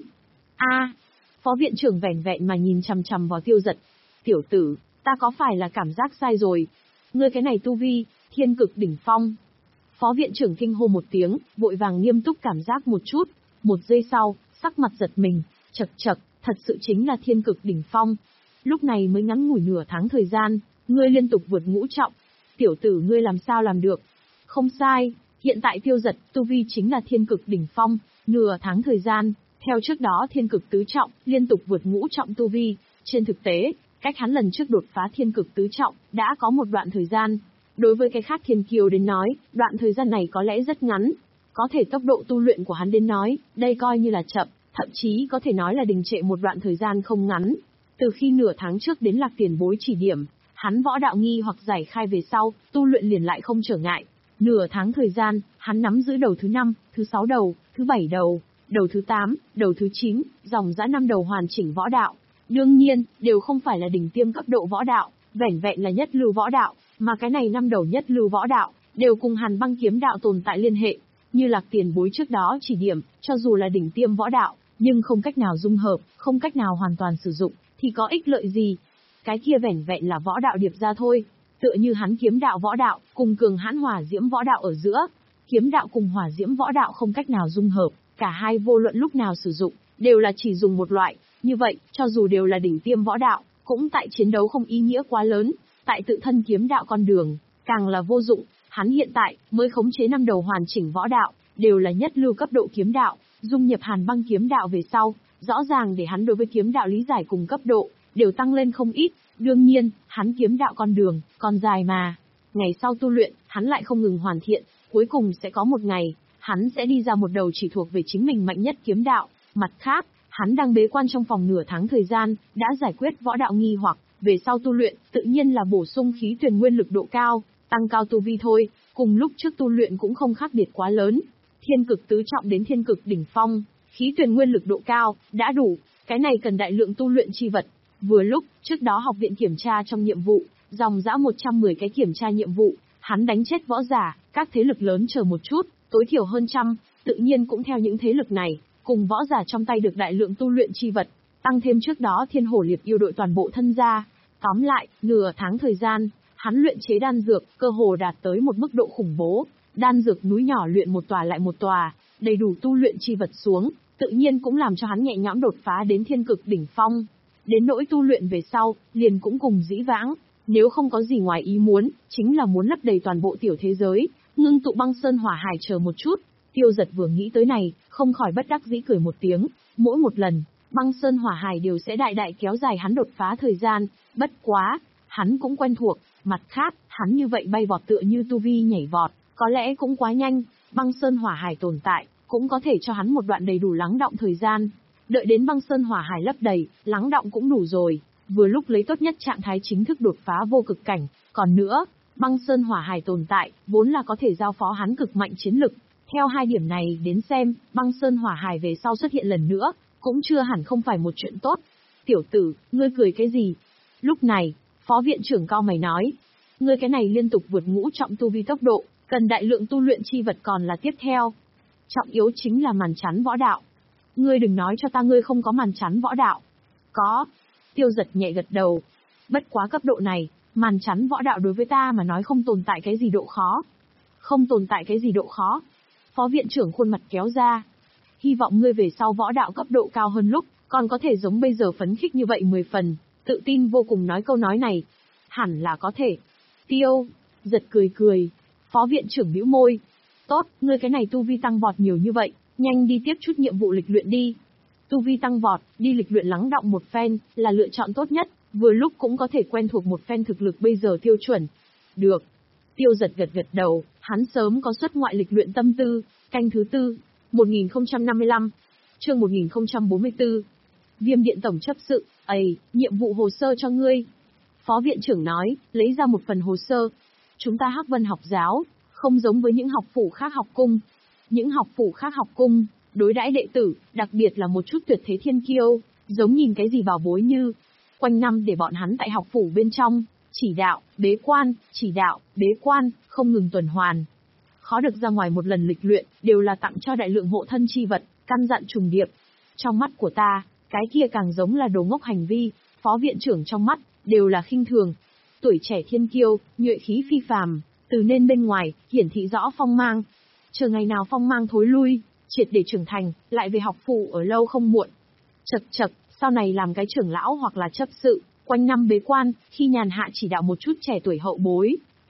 A! Phó viện trưởng vẻn vẹn mà nhìn chằm chằm vào Tiêu Giật. Tiểu tử, ta có phải là cảm giác sai rồi? Ngươi cái này tu vi, thiên cực đỉnh phong. Phó viện trưởng kinh hô một tiếng, vội vàng nghiêm túc cảm giác một chút. Một giây sau, sắc mặt giật mình, chậc chậc, thật sự chính là thiên cực đỉnh phong. Lúc này mới ngắn ngủi nửa tháng thời gian, ngươi liên tục vượt ngũ trọng. Tiểu tử ngươi làm sao làm được? Không sai, hiện tại Tiêu Giật, tu vi chính là thiên cực đỉnh phong, nửa tháng thời gian, theo trước đó thiên cực tứ trọng, liên tục vượt ngũ trọng tu vi, trên thực tế, cách hắn lần trước đột phá thiên cực tứ trọng, đã có một đoạn thời gian. Đối với cái khác thiên kiêu đến nói, đoạn thời gian này có lẽ rất ngắn. Có thể tốc độ tu luyện của hắn đến nói, đây coi như là chậm, thậm chí có thể nói là đình trệ một đoạn thời gian không ngắn. Từ khi nửa tháng trước đến Lạc tiền bối chỉ điểm, hắn võ đạo nghi hoặc giải khai về sau, tu luyện liền lại không trở ngại. Nửa tháng thời gian, hắn nắm giữ đầu thứ năm, thứ sáu đầu, thứ bảy đầu, đầu thứ tám, đầu thứ chín, dòng dã năm đầu hoàn chỉnh võ đạo. Đương nhiên, đều không phải là đỉnh tiêm cấp độ võ đạo, vẻn vẹn là nhất lưu võ đạo, mà cái này năm đầu nhất lưu võ đạo, đều cùng Hàn Băng kiếm đạo tồn tại liên hệ. Như Lạc tiền bối trước đó chỉ điểm, cho dù là đỉnh tiêm võ đạo, nhưng không cách nào dung hợp, không cách nào hoàn toàn sử dụng, thì có ích lợi gì? Cái kia vẻn vẹn là võ đạo điệp ra thôi. Tựa như hắn kiếm đạo võ đạo, cùng cường hãn hỏa diễm võ đạo ở giữa. Kiếm đạo cùng hỏa diễm võ đạo không cách nào dung hợp, cả hai vô luận lúc nào sử dụng, đều là chỉ dùng một loại. Như vậy, cho dù đều là đỉnh tiêm võ đạo, cũng tại chiến đấu không ý nghĩa quá lớn, tại tự thân kiếm đạo con đường, càng là vô dụng. Hắn hiện tại, mới khống chế năm đầu hoàn chỉnh võ đạo, đều là nhất lưu cấp độ kiếm đạo, dung nhập Hàn Băng kiếm đạo về sau, rõ ràng để hắn đối với kiếm đạo lý giải cùng cấp độ, đều tăng lên không ít. Đương nhiên, hắn kiếm đạo con đường, còn dài mà. Ngày sau tu luyện, hắn lại không ngừng hoàn thiện, cuối cùng sẽ có một ngày, hắn sẽ đi ra một đầu chỉ thuộc về chính mình mạnh nhất kiếm đạo. Mặt khác, hắn đang bế quan trong vòng nửa tháng thời gian, đã giải quyết võ đạo nghi hoặc, về sau tu luyện, tự nhiên là bổ sung khí tuyển nguyên lực độ cao, tăng cao tu vi thôi, cùng lúc trước tu luyện cũng không khác biệt quá lớn. Thiên cực tứ trọng đến thiên cực đỉnh phong, khí tuyển nguyên lực độ cao, đã đủ, cái này cần đại lượng tu luyện chi vật. Vừa lúc, trước đó học viện kiểm tra trong nhiệm vụ, dòng dã một trăm mười cái kiểm tra nhiệm vụ, hắn đánh chết võ giả, các thế lực lớn chờ một chút, tối thiểu hơn trăm, tự nhiên cũng theo những thế lực này, cùng võ giả trong tay được đại lượng tu luyện chi vật, tăng thêm trước đó thiên hổ liệt yêu đội toàn bộ thân gia. Tóm lại, nửa tháng thời gian, hắn luyện chế đan dược, cơ hồ đạt tới một mức độ khủng bố, đan dược núi nhỏ luyện một tòa lại một tòa, đầy đủ tu luyện chi vật xuống, tự nhiên cũng làm cho hắn nhẹ nhõm đột phá đến thiên cực đỉnh phong. Đến nỗi tu luyện về sau, liền cũng cùng dĩ vãng, nếu không có gì ngoài ý muốn, chính là muốn lấp đầy toàn bộ tiểu thế giới, ngưng tụ băng sơn hỏa hải chờ một chút. Tiêu Giật vừa nghĩ tới này, không khỏi bất đắc dĩ cười một tiếng, mỗi một lần, băng sơn hỏa hải đều sẽ đại đại kéo dài hắn đột phá thời gian, bất quá, hắn cũng quen thuộc, mặt khác, hắn như vậy bay vọt tựa như tu vi nhảy vọt, có lẽ cũng quá nhanh, băng sơn hỏa hải tồn tại, cũng có thể cho hắn một đoạn đầy đủ lắng đọng thời gian. Đợi đến băng sơn hỏa hải lấp đầy, lắng đọng cũng đủ rồi, vừa lúc lấy tốt nhất trạng thái chính thức đột phá vô cực cảnh. Còn nữa, băng sơn hỏa hải tồn tại, vốn là có thể giao phó hắn cực mạnh chiến lực. Theo hai điểm này đến xem, băng sơn hỏa hải về sau xuất hiện lần nữa, cũng chưa hẳn không phải một chuyện tốt. Tiểu tử, ngươi cười cái gì? Lúc này, phó viện trưởng cao mày nói, ngươi cái này liên tục vượt ngũ trọng tu vi tốc độ, cần đại lượng tu luyện chi vật còn là tiếp theo. Trọng yếu chính là màn chắn võ đạo. Ngươi đừng nói cho ta ngươi không có màn chắn võ đạo. Có. Tiêu Giật nhẹ gật đầu. Bất quá cấp độ này, màn chắn võ đạo đối với ta mà nói không tồn tại cái gì độ khó. Không tồn tại cái gì độ khó. Phó viện trưởng khuôn mặt kéo ra. Hy vọng ngươi về sau võ đạo cấp độ cao hơn lúc, còn có thể giống bây giờ phấn khích như vậy mười phần, tự tin vô cùng nói câu nói này. Hẳn là có thể. Tiêu Giật cười cười. Phó viện trưởng bĩu môi. Tốt, ngươi cái này tu vi tăng vọt nhiều như vậy, nhanh đi tiếp chút nhiệm vụ lịch luyện đi. Tu vi tăng vọt, đi lịch luyện lắng đọng một phen, là lựa chọn tốt nhất, vừa lúc cũng có thể quen thuộc một phen thực lực bây giờ tiêu chuẩn. Được. Tiêu Giật gật gật đầu, hắn sớm có xuất ngoại lịch luyện tâm tư, canh thứ tư, một nghìn không trăm năm mươi lăm, chương một nghìn không trăm bốn mươi tư. Viêm điện tổng chấp sự, ầy, nhiệm vụ hồ sơ cho ngươi. Phó viện trưởng nói, lấy ra một phần hồ sơ. Chúng ta Hắc Vân học giáo, không giống với những học phủ khác học cung. Những học phủ khác học cung, đối đãi đệ tử, đặc biệt là một chút tuyệt thế thiên kiêu, giống nhìn cái gì bảo bối như, quanh năm để bọn hắn tại học phủ bên trong, chỉ đạo, bế quan, chỉ đạo, bế quan, không ngừng tuần hoàn. Khó được ra ngoài một lần lịch luyện, đều là tặng cho đại lượng hộ thân chi vật, căn dặn trùng điệp. Trong mắt của ta, cái kia càng giống là đồ ngốc hành vi, phó viện trưởng trong mắt, đều là khinh thường. Tuổi trẻ thiên kiêu, nhuệ khí phi phàm, từ nên bên ngoài, hiển thị rõ phong mang. Chờ ngày nào phong mang thối lui, triệt để trưởng thành, lại về học phủ ở lâu không muộn. Chật chật, sau này làm cái trưởng lão hoặc là chấp sự, quanh năm bế quan, khi nhàn hạ chỉ đạo một chút trẻ tuổi hậu bối,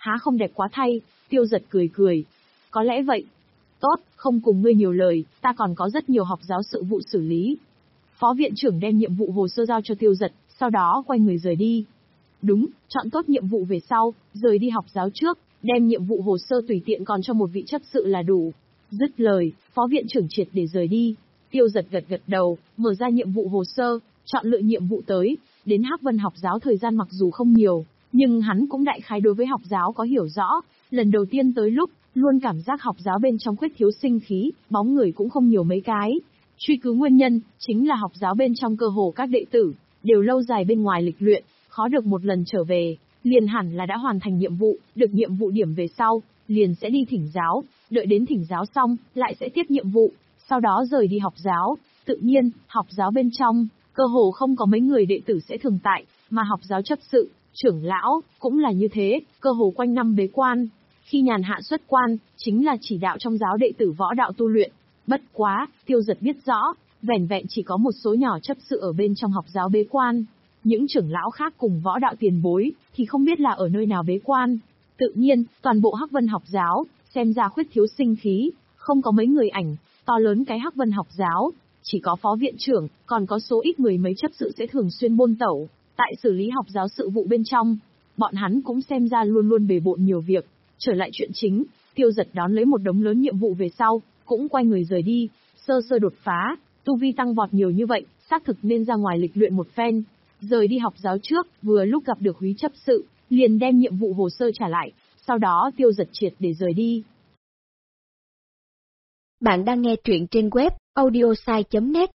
Há không đẹp quá thay, Tiêu Giật cười cười. Có lẽ vậy. Tốt, không cùng ngươi nhiều lời, ta còn có rất nhiều học giáo sự vụ xử lý. Phó viện trưởng đem nhiệm vụ hồ sơ giao cho Tiêu Giật, sau đó quay người rời đi. Đúng, chọn tốt nhiệm vụ về sau, rời đi học giáo trước, đem nhiệm vụ hồ sơ tùy tiện còn cho một vị chấp sự là đủ. Dứt lời, phó viện trưởng triệt để rời đi. Tiêu Giật gật gật đầu, mở ra nhiệm vụ hồ sơ, chọn lựa nhiệm vụ tới. Đến Hắc Vân học giáo thời gian mặc dù không nhiều, nhưng hắn cũng đại khái đối với học giáo có hiểu rõ. Lần đầu tiên tới lúc, luôn cảm giác học giáo bên trong khuyết thiếu sinh khí, bóng người cũng không nhiều mấy cái. Truy cứu nguyên nhân, chính là học giáo bên trong cơ hồ các đệ tử, đều lâu dài bên ngoài lịch luyện, khó được một lần trở về, liền hẳn là đã hoàn thành nhiệm vụ, được nhiệm vụ điểm về sau, liền sẽ đi thỉnh giáo, đợi đến thỉnh giáo xong, lại sẽ tiếp nhiệm vụ, sau đó rời đi học giáo. Tự nhiên, học giáo bên trong, cơ hồ không có mấy người đệ tử sẽ thường tại, mà học giáo chấp sự, trưởng lão, cũng là như thế, cơ hồ quanh năm bế quan. Khi nhàn hạ xuất quan, chính là chỉ đạo trong giáo đệ tử võ đạo tu luyện. Bất quá, Tiêu Giật biết rõ, vẻn vẹn chỉ có một số nhỏ chấp sự ở bên trong học giáo bế quan. Những trưởng lão khác cùng võ đạo tiền bối, thì không biết là ở nơi nào bế quan. Tự nhiên, toàn bộ Hắc Vân học giáo, xem ra khuyết thiếu sinh khí, không có mấy người ảnh, to lớn cái Hắc Vân học giáo. Chỉ có phó viện trưởng, còn có số ít mười mấy chấp sự sẽ thường xuyên buôn tẩu, tại xử lý học giáo sự vụ bên trong. Bọn hắn cũng xem ra luôn luôn bề bộn nhiều việc. Trở lại chuyện chính, Tiêu Giật đón lấy một đống lớn nhiệm vụ về sau, cũng quay người rời đi, sơ sơ đột phá, tu vi tăng vọt nhiều như vậy, xác thực nên ra ngoài lịch luyện một phen. Rời đi học giáo trước, vừa lúc gặp được Húy chấp sự, liền đem nhiệm vụ hồ sơ trả lại, sau đó Tiêu Giật triệt để rời đi. Bạn đang nghe truyện trên web audiosai chấm net.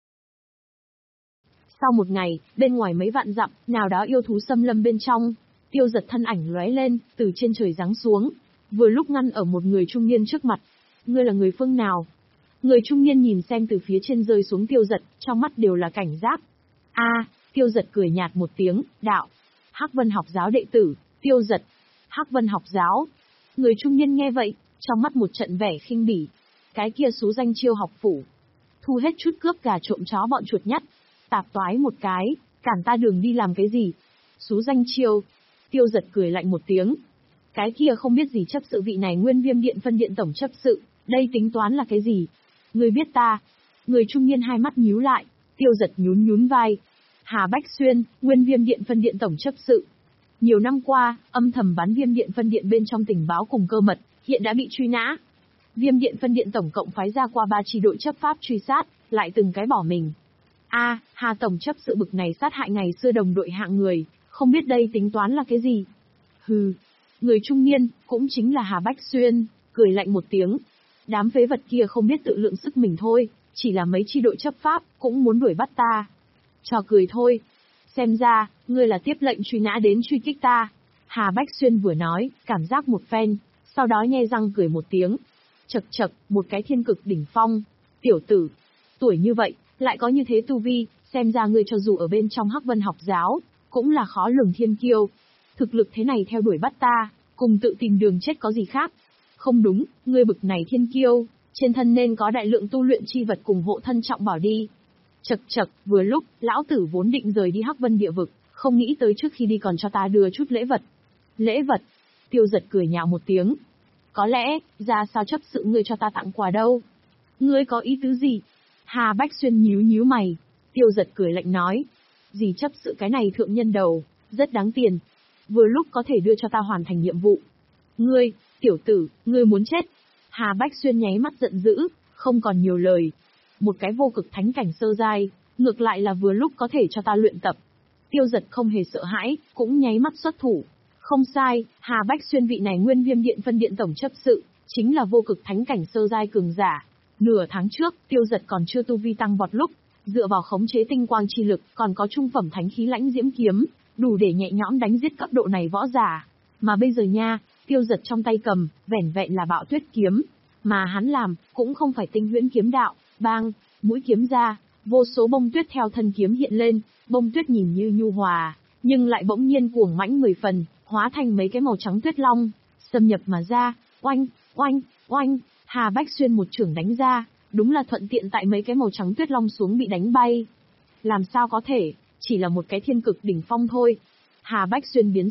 Sau một ngày, bên ngoài mấy vạn dặm, nào đó yêu thú xâm lâm bên trong, Tiêu Giật thân ảnh lóe lên, từ trên trời giáng xuống, vừa lúc ngăn ở một người trung niên trước mặt. Ngươi là người phương nào? Người trung niên nhìn xem từ phía trên rơi xuống Tiêu Giật, trong mắt đều là cảnh giác. A, à, Tiêu Giật cười nhạt một tiếng, đạo. Hắc Vân học giáo đệ tử, Tiêu Giật. Hắc Vân học giáo. Người trung niên nghe vậy, trong mắt một trận vẻ khinh bỉ. Cái kia xú danh Chiêu học phủ. Thu hết chút cướp gà trộm chó bọn chuột nhắt. Tạp toái một cái, cản ta đường đi làm cái gì? Xú danh Chiêu. Tiêu Giật cười lạnh một tiếng. Cái kia không biết gì chấp sự vị này nguyên Viêm Điện phân điện tổng chấp sự, đây tính toán là cái gì? Ngươi biết ta? Người trung niên hai mắt nhíu lại, Tiêu Giật nhún nhún vai. Hà Bách Xuyên, nguyên Viêm Điện phân điện tổng chấp sự. Nhiều năm qua, âm thầm bán Viêm Điện phân điện bên trong tình báo cùng cơ mật, hiện đã bị truy nã. Viêm Điện phân điện tổng cộng phái ra qua ba chi đội chấp pháp truy sát, lại từng cái bỏ mình. A, à, Hà tổng chấp sự bực này sát hại ngày xưa đồng đội hạng người, không biết đây tính toán là cái gì? Hừ. Người trung niên, cũng chính là Hà Bách Xuyên, cười lạnh một tiếng. Đám phế vật kia không biết tự lượng sức mình thôi, chỉ là mấy chi đội chấp pháp, cũng muốn đuổi bắt ta. Trò cười thôi. Xem ra, ngươi là tiếp lệnh truy nã đến truy kích ta. Hà Bách Xuyên vừa nói, cảm giác một phen, sau đó nhe răng cười một tiếng. Chậc chậc, một cái thiên cực đỉnh phong. Tiểu tử, tuổi như vậy, lại có như thế tu vi, xem ra ngươi cho dù ở bên trong Hắc Vân học giáo, cũng là khó lường thiên kiêu. Thực lực thế này theo đuổi bắt ta, cùng tự tìm đường chết có gì khác. Không đúng, ngươi bực này thiên kiêu, trên thân nên có đại lượng tu luyện chi vật cùng hộ thân trọng bảo đi. Chậc chậc, vừa lúc, lão tử vốn định rời đi Hắc Vân địa vực, không nghĩ tới trước khi đi còn cho ta đưa chút lễ vật. Lễ vật? Tiêu Giật cười nhạo một tiếng. Có lẽ, ra sao chấp sự ngươi cho ta tặng quà đâu? Ngươi có ý tứ gì? Hà Bách Xuyên nhíu nhíu mày. Tiêu Giật cười lạnh nói. Gì chấp sự cái này thượng nhân đầu, rất đáng tiền. Vừa lúc có thể đưa cho ta hoàn thành nhiệm vụ. Ngươi, tiểu tử, ngươi muốn chết. Hà Bách Xuyên nháy mắt giận dữ, không còn nhiều lời. Một cái vô cực thánh cảnh sơ giai, ngược lại là vừa lúc có thể cho ta luyện tập. Tiêu Giật không hề sợ hãi, cũng nháy mắt xuất thủ. Không sai, Hà Bách Xuyên vị này nguyên Viêm Điện phân điện tổng chấp sự, chính là vô cực thánh cảnh sơ giai cường giả. Nửa tháng trước, Tiêu Giật còn chưa tu vi tăng vọt lúc, dựa vào khống chế tinh quang chi lực, còn có trung phẩm thánh khí lãnh diễm kiếm, đủ để nhẹ nhõm đánh giết cấp độ này võ giả. Mà bây giờ nha, Tiêu Giật trong tay cầm, vẻn vẹn là Bạo Tuyết kiếm, mà hắn làm, cũng không phải tinh huyễn kiếm đạo. Bang, mũi kiếm ra, vô số bông tuyết theo thân kiếm hiện lên, bông tuyết nhìn như nhu hòa, nhưng lại bỗng nhiên cuồng mãnh mười phần, hóa thành mấy cái màu trắng tuyết long, xâm nhập mà ra, oanh, oanh, oanh. Hà Bách Xuyên một chưởng đánh ra, đúng là thuận tiện tại mấy cái màu trắng tuyết long xuống bị đánh bay. Làm sao có thể, chỉ là một cái thiên cực đỉnh phong thôi. Hà Bách Xuyên biến sắc,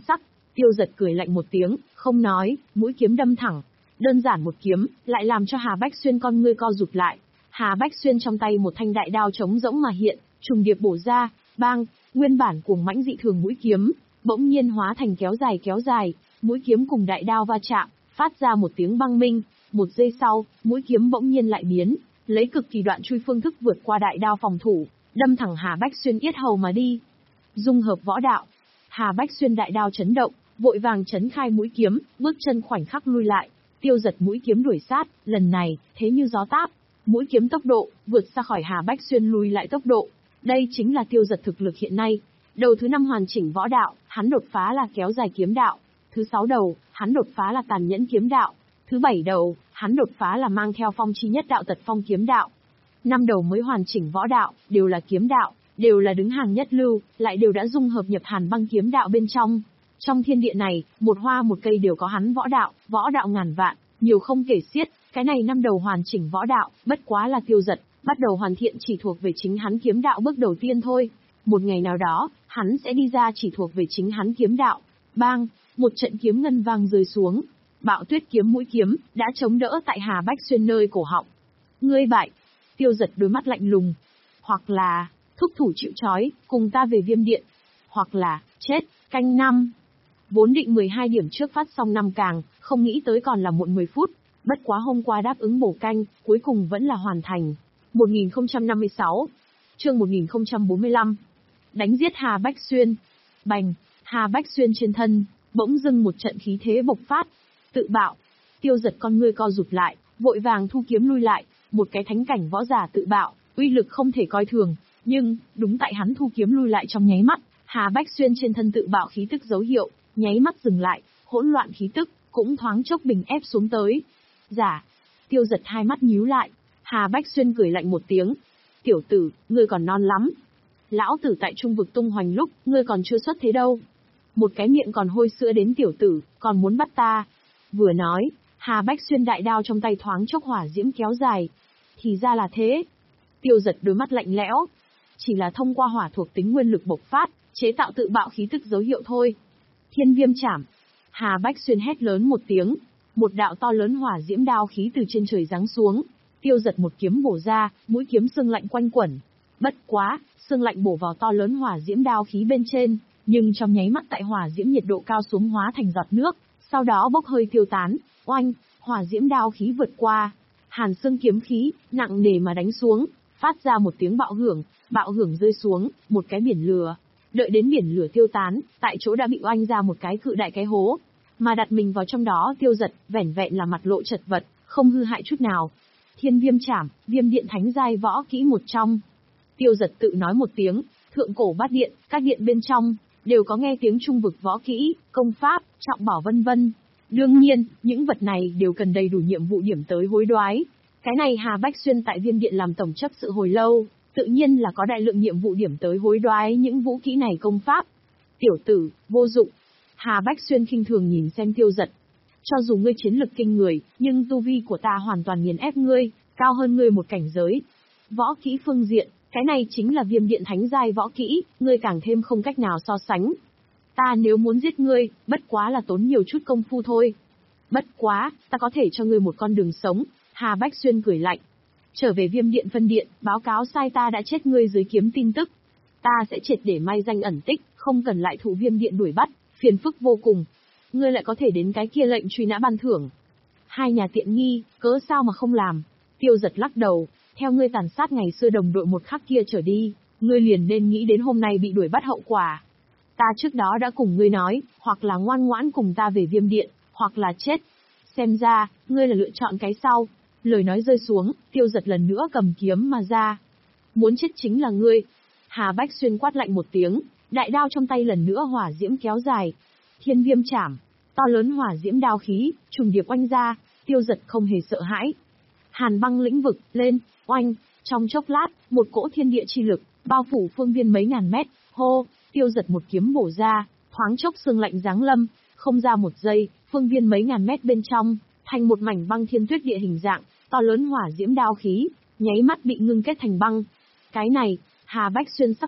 Tiêu Giật cười lạnh một tiếng, không nói, mũi kiếm đâm thẳng. Đơn giản một kiếm, lại làm cho Hà Bách Xuyên con ngươi co rụt lại. Hà Bách Xuyên trong tay một thanh đại đao trống rỗng mà hiện, trùng điệp bổ ra, bang, nguyên bản cuồng mãnh dị thường mũi kiếm, bỗng nhiên hóa thành kéo dài kéo dài, mũi kiếm cùng đại đao va chạm, phát ra một tiếng băng minh. Một giây sau, mũi kiếm bỗng nhiên lại biến, lấy cực kỳ đoạn chui phương thức vượt qua đại đao phòng thủ, đâm thẳng Hà Bách Xuyên yết hầu mà đi. Dung hợp võ đạo. Hà Bách Xuyên đại đao chấn động, vội vàng chấn khai mũi kiếm, bước chân khoảnh khắc lui lại. Tiêu Giật mũi kiếm đuổi sát, lần này, thế như gió táp. Mũi kiếm tốc độ, vượt xa khỏi Hà Bách Xuyên lui lại tốc độ. Đây chính là Tiêu Giật thực lực hiện nay. Đầu thứ năm hoàn chỉnh võ đạo, hắn đột phá là kéo dài kiếm đạo. Thứ sáu đầu, hắn đột phá là tàn nhẫn kiếm đạo. Thứ bảy đầu, hắn đột phá là mang theo phong chi nhất đạo tật phong kiếm đạo. Năm đầu mới hoàn chỉnh võ đạo, đều là kiếm đạo, đều là đứng hàng nhất lưu, lại đều đã dung hợp nhập Hàn Băng kiếm đạo bên trong. Trong thiên địa này, một hoa một cây đều có hắn võ đạo, võ đạo ngàn vạn, nhiều không kể xiết. Cái này năm đầu hoàn chỉnh võ đạo, bất quá là Tiêu Giật, bắt đầu hoàn thiện chỉ thuộc về chính hắn kiếm đạo bước đầu tiên thôi. Một ngày nào đó, hắn sẽ đi ra chỉ thuộc về chính hắn kiếm đạo. Bang, một trận kiếm ngân vang rơi xuống. Bạo Tuyết kiếm mũi kiếm, đã chống đỡ tại Hà Bách Xuyên nơi cổ họng. Ngươi bại. Tiêu Giật đôi mắt lạnh lùng. Hoặc là, thúc thủ chịu trói, cùng ta về Viêm Điện. Hoặc là, chết, canh năm. Vốn định mười hai điểm trước phát xong năm càng, không nghĩ tới còn là muộn mười phút. Bất quá hôm qua đáp ứng bổ canh, cuối cùng vẫn là hoàn thành. một nghìn không trăm năm mươi sáu. Chương một nghìn không trăm bốn mươi lăm. Đánh giết Hà Bách Xuyên. Bành, Hà Bách Xuyên trên thân, bỗng dưng một trận khí thế bộc phát. Tự bạo. Tiêu Giật con ngươi co rụt lại, vội vàng thu kiếm lui lại. Một cái thánh cảnh võ giả tự bạo, uy lực không thể coi thường. Nhưng, đúng tại hắn thu kiếm lui lại trong nháy mắt, Hà Bách Xuyên trên thân tự bạo khí tức dấu hiệu, nháy mắt dừng lại, hỗn loạn khí tức, cũng thoáng chốc bình ép xuống tới. Giả. Tiêu Giật hai mắt nhíu lại. Hà Bách Xuyên cười lạnh một tiếng. Tiểu tử, ngươi còn non lắm. Lão tử tại trung vực tung hoành lúc, ngươi còn chưa xuất thế đâu. Một cái miệng còn hôi sữa đến tiểu tử, còn muốn bắt ta. Vừa nói, Hà Bách Xuyên đại đao trong tay thoáng chốc hỏa diễm kéo dài. Thì ra là thế. Tiêu Giật đôi mắt lạnh lẽo. Chỉ là thông qua hỏa thuộc tính nguyên lực bộc phát, chế tạo tự bạo khí tức dấu hiệu thôi. Thiên Viêm Chảm. Hà Bách Xuyên hét lớn một tiếng. Một đạo to lớn hỏa diễm đao khí từ trên trời giáng xuống. Tiêu Giật một kiếm bổ ra, mũi kiếm sương lạnh quanh quẩn. Bất quá, sương lạnh bổ vào to lớn hỏa diễm đao khí bên trên, nhưng trong nháy mắt tại hỏa diễm nhiệt độ cao xuống hóa thành giọt nước, sau đó bốc hơi tiêu tán. Oanh, hỏa diễm đao khí vượt qua, hàn xương kiếm khí nặng nề mà đánh xuống, phát ra một tiếng bạo hưởng, bạo hưởng rơi xuống, một cái biển lửa. Đợi đến biển lửa tiêu tán, tại chỗ đã bị oanh ra một cái cự đại cái hố, mà đặt mình vào trong đó Tiêu Giật, vẻn vẹn là mặt lộ chật vật, không hư hại chút nào. Thiên Viêm Chảm, Viêm Điện thánh giai võ kỹ một trong. Tiêu Giật tự nói một tiếng, thượng cổ bát điện, các điện bên trong đều có nghe tiếng trung vực võ kỹ, công pháp, trọng bảo vân vân. Đương nhiên, những vật này đều cần đầy đủ nhiệm vụ điểm tới hối đoái. Cái này Hà Bách Xuyên tại Viêm Điện làm tổng chấp sự hồi lâu, tự nhiên là có đại lượng nhiệm vụ điểm tới hối đoái những vũ kỹ này công pháp. Tiểu tử, vô dụng. Hà Bách Xuyên khinh thường nhìn xem Tiêu Giật. Cho dù ngươi chiến lực kinh người, nhưng tu vi của ta hoàn toàn nghiền ép ngươi, cao hơn ngươi một cảnh giới. Võ kỹ phương diện, cái này chính là Viêm Điện thánh giai võ kỹ, ngươi càng thêm không cách nào so sánh. Ta nếu muốn giết ngươi, bất quá là tốn nhiều chút công phu thôi. Bất quá, ta có thể cho ngươi một con đường sống. Hà Bách Xuyên cười lạnh. Trở về Viêm Điện phân điện, báo cáo sai ta đã chết ngươi dưới kiếm tin tức. Ta sẽ triệt để may danh ẩn tích, không cần lại thụ Viêm Điện đuổi bắt, phiền phức vô cùng. Ngươi lại có thể đến cái kia lệnh truy nã ban thưởng. Hai nhà tiện nghi, cớ sao mà không làm. Tiêu Giật lắc đầu, theo ngươi tàn sát ngày xưa đồng đội một khắc kia trở đi, ngươi liền nên nghĩ đến hôm nay bị đuổi bắt hậu quả. Ta trước đó đã cùng ngươi nói, hoặc là ngoan ngoãn cùng ta về Viêm Điện, hoặc là chết. Xem ra, ngươi là lựa chọn cái sau. Lời nói rơi xuống, Tiêu Giật lần nữa cầm kiếm mà ra. Muốn chết chính là ngươi. Hà Bách Xuyên quát lạnh một tiếng, đại đao trong tay lần nữa hỏa diễm kéo dài. Thiên Viêm Chảm, to lớn hỏa diễm đao khí, trùng điệp oanh ra, Tiêu Giật không hề sợ hãi. Hàn Băng lĩnh vực, lên, oanh, trong chốc lát, một cỗ thiên địa chi lực, bao phủ phương viên mấy ngàn mét, hô, Tiêu Giật một kiếm bổ ra, thoáng chốc sương lạnh giáng lâm, không ra một giây, phương viên mấy ngàn mét bên trong, thành một mảnh băng thiên tuyết địa hình dạng, to lớn hỏa diễm đao khí, nháy mắt bị ngưng kết thành băng. Cái này, Hà Bách Xuyên sắc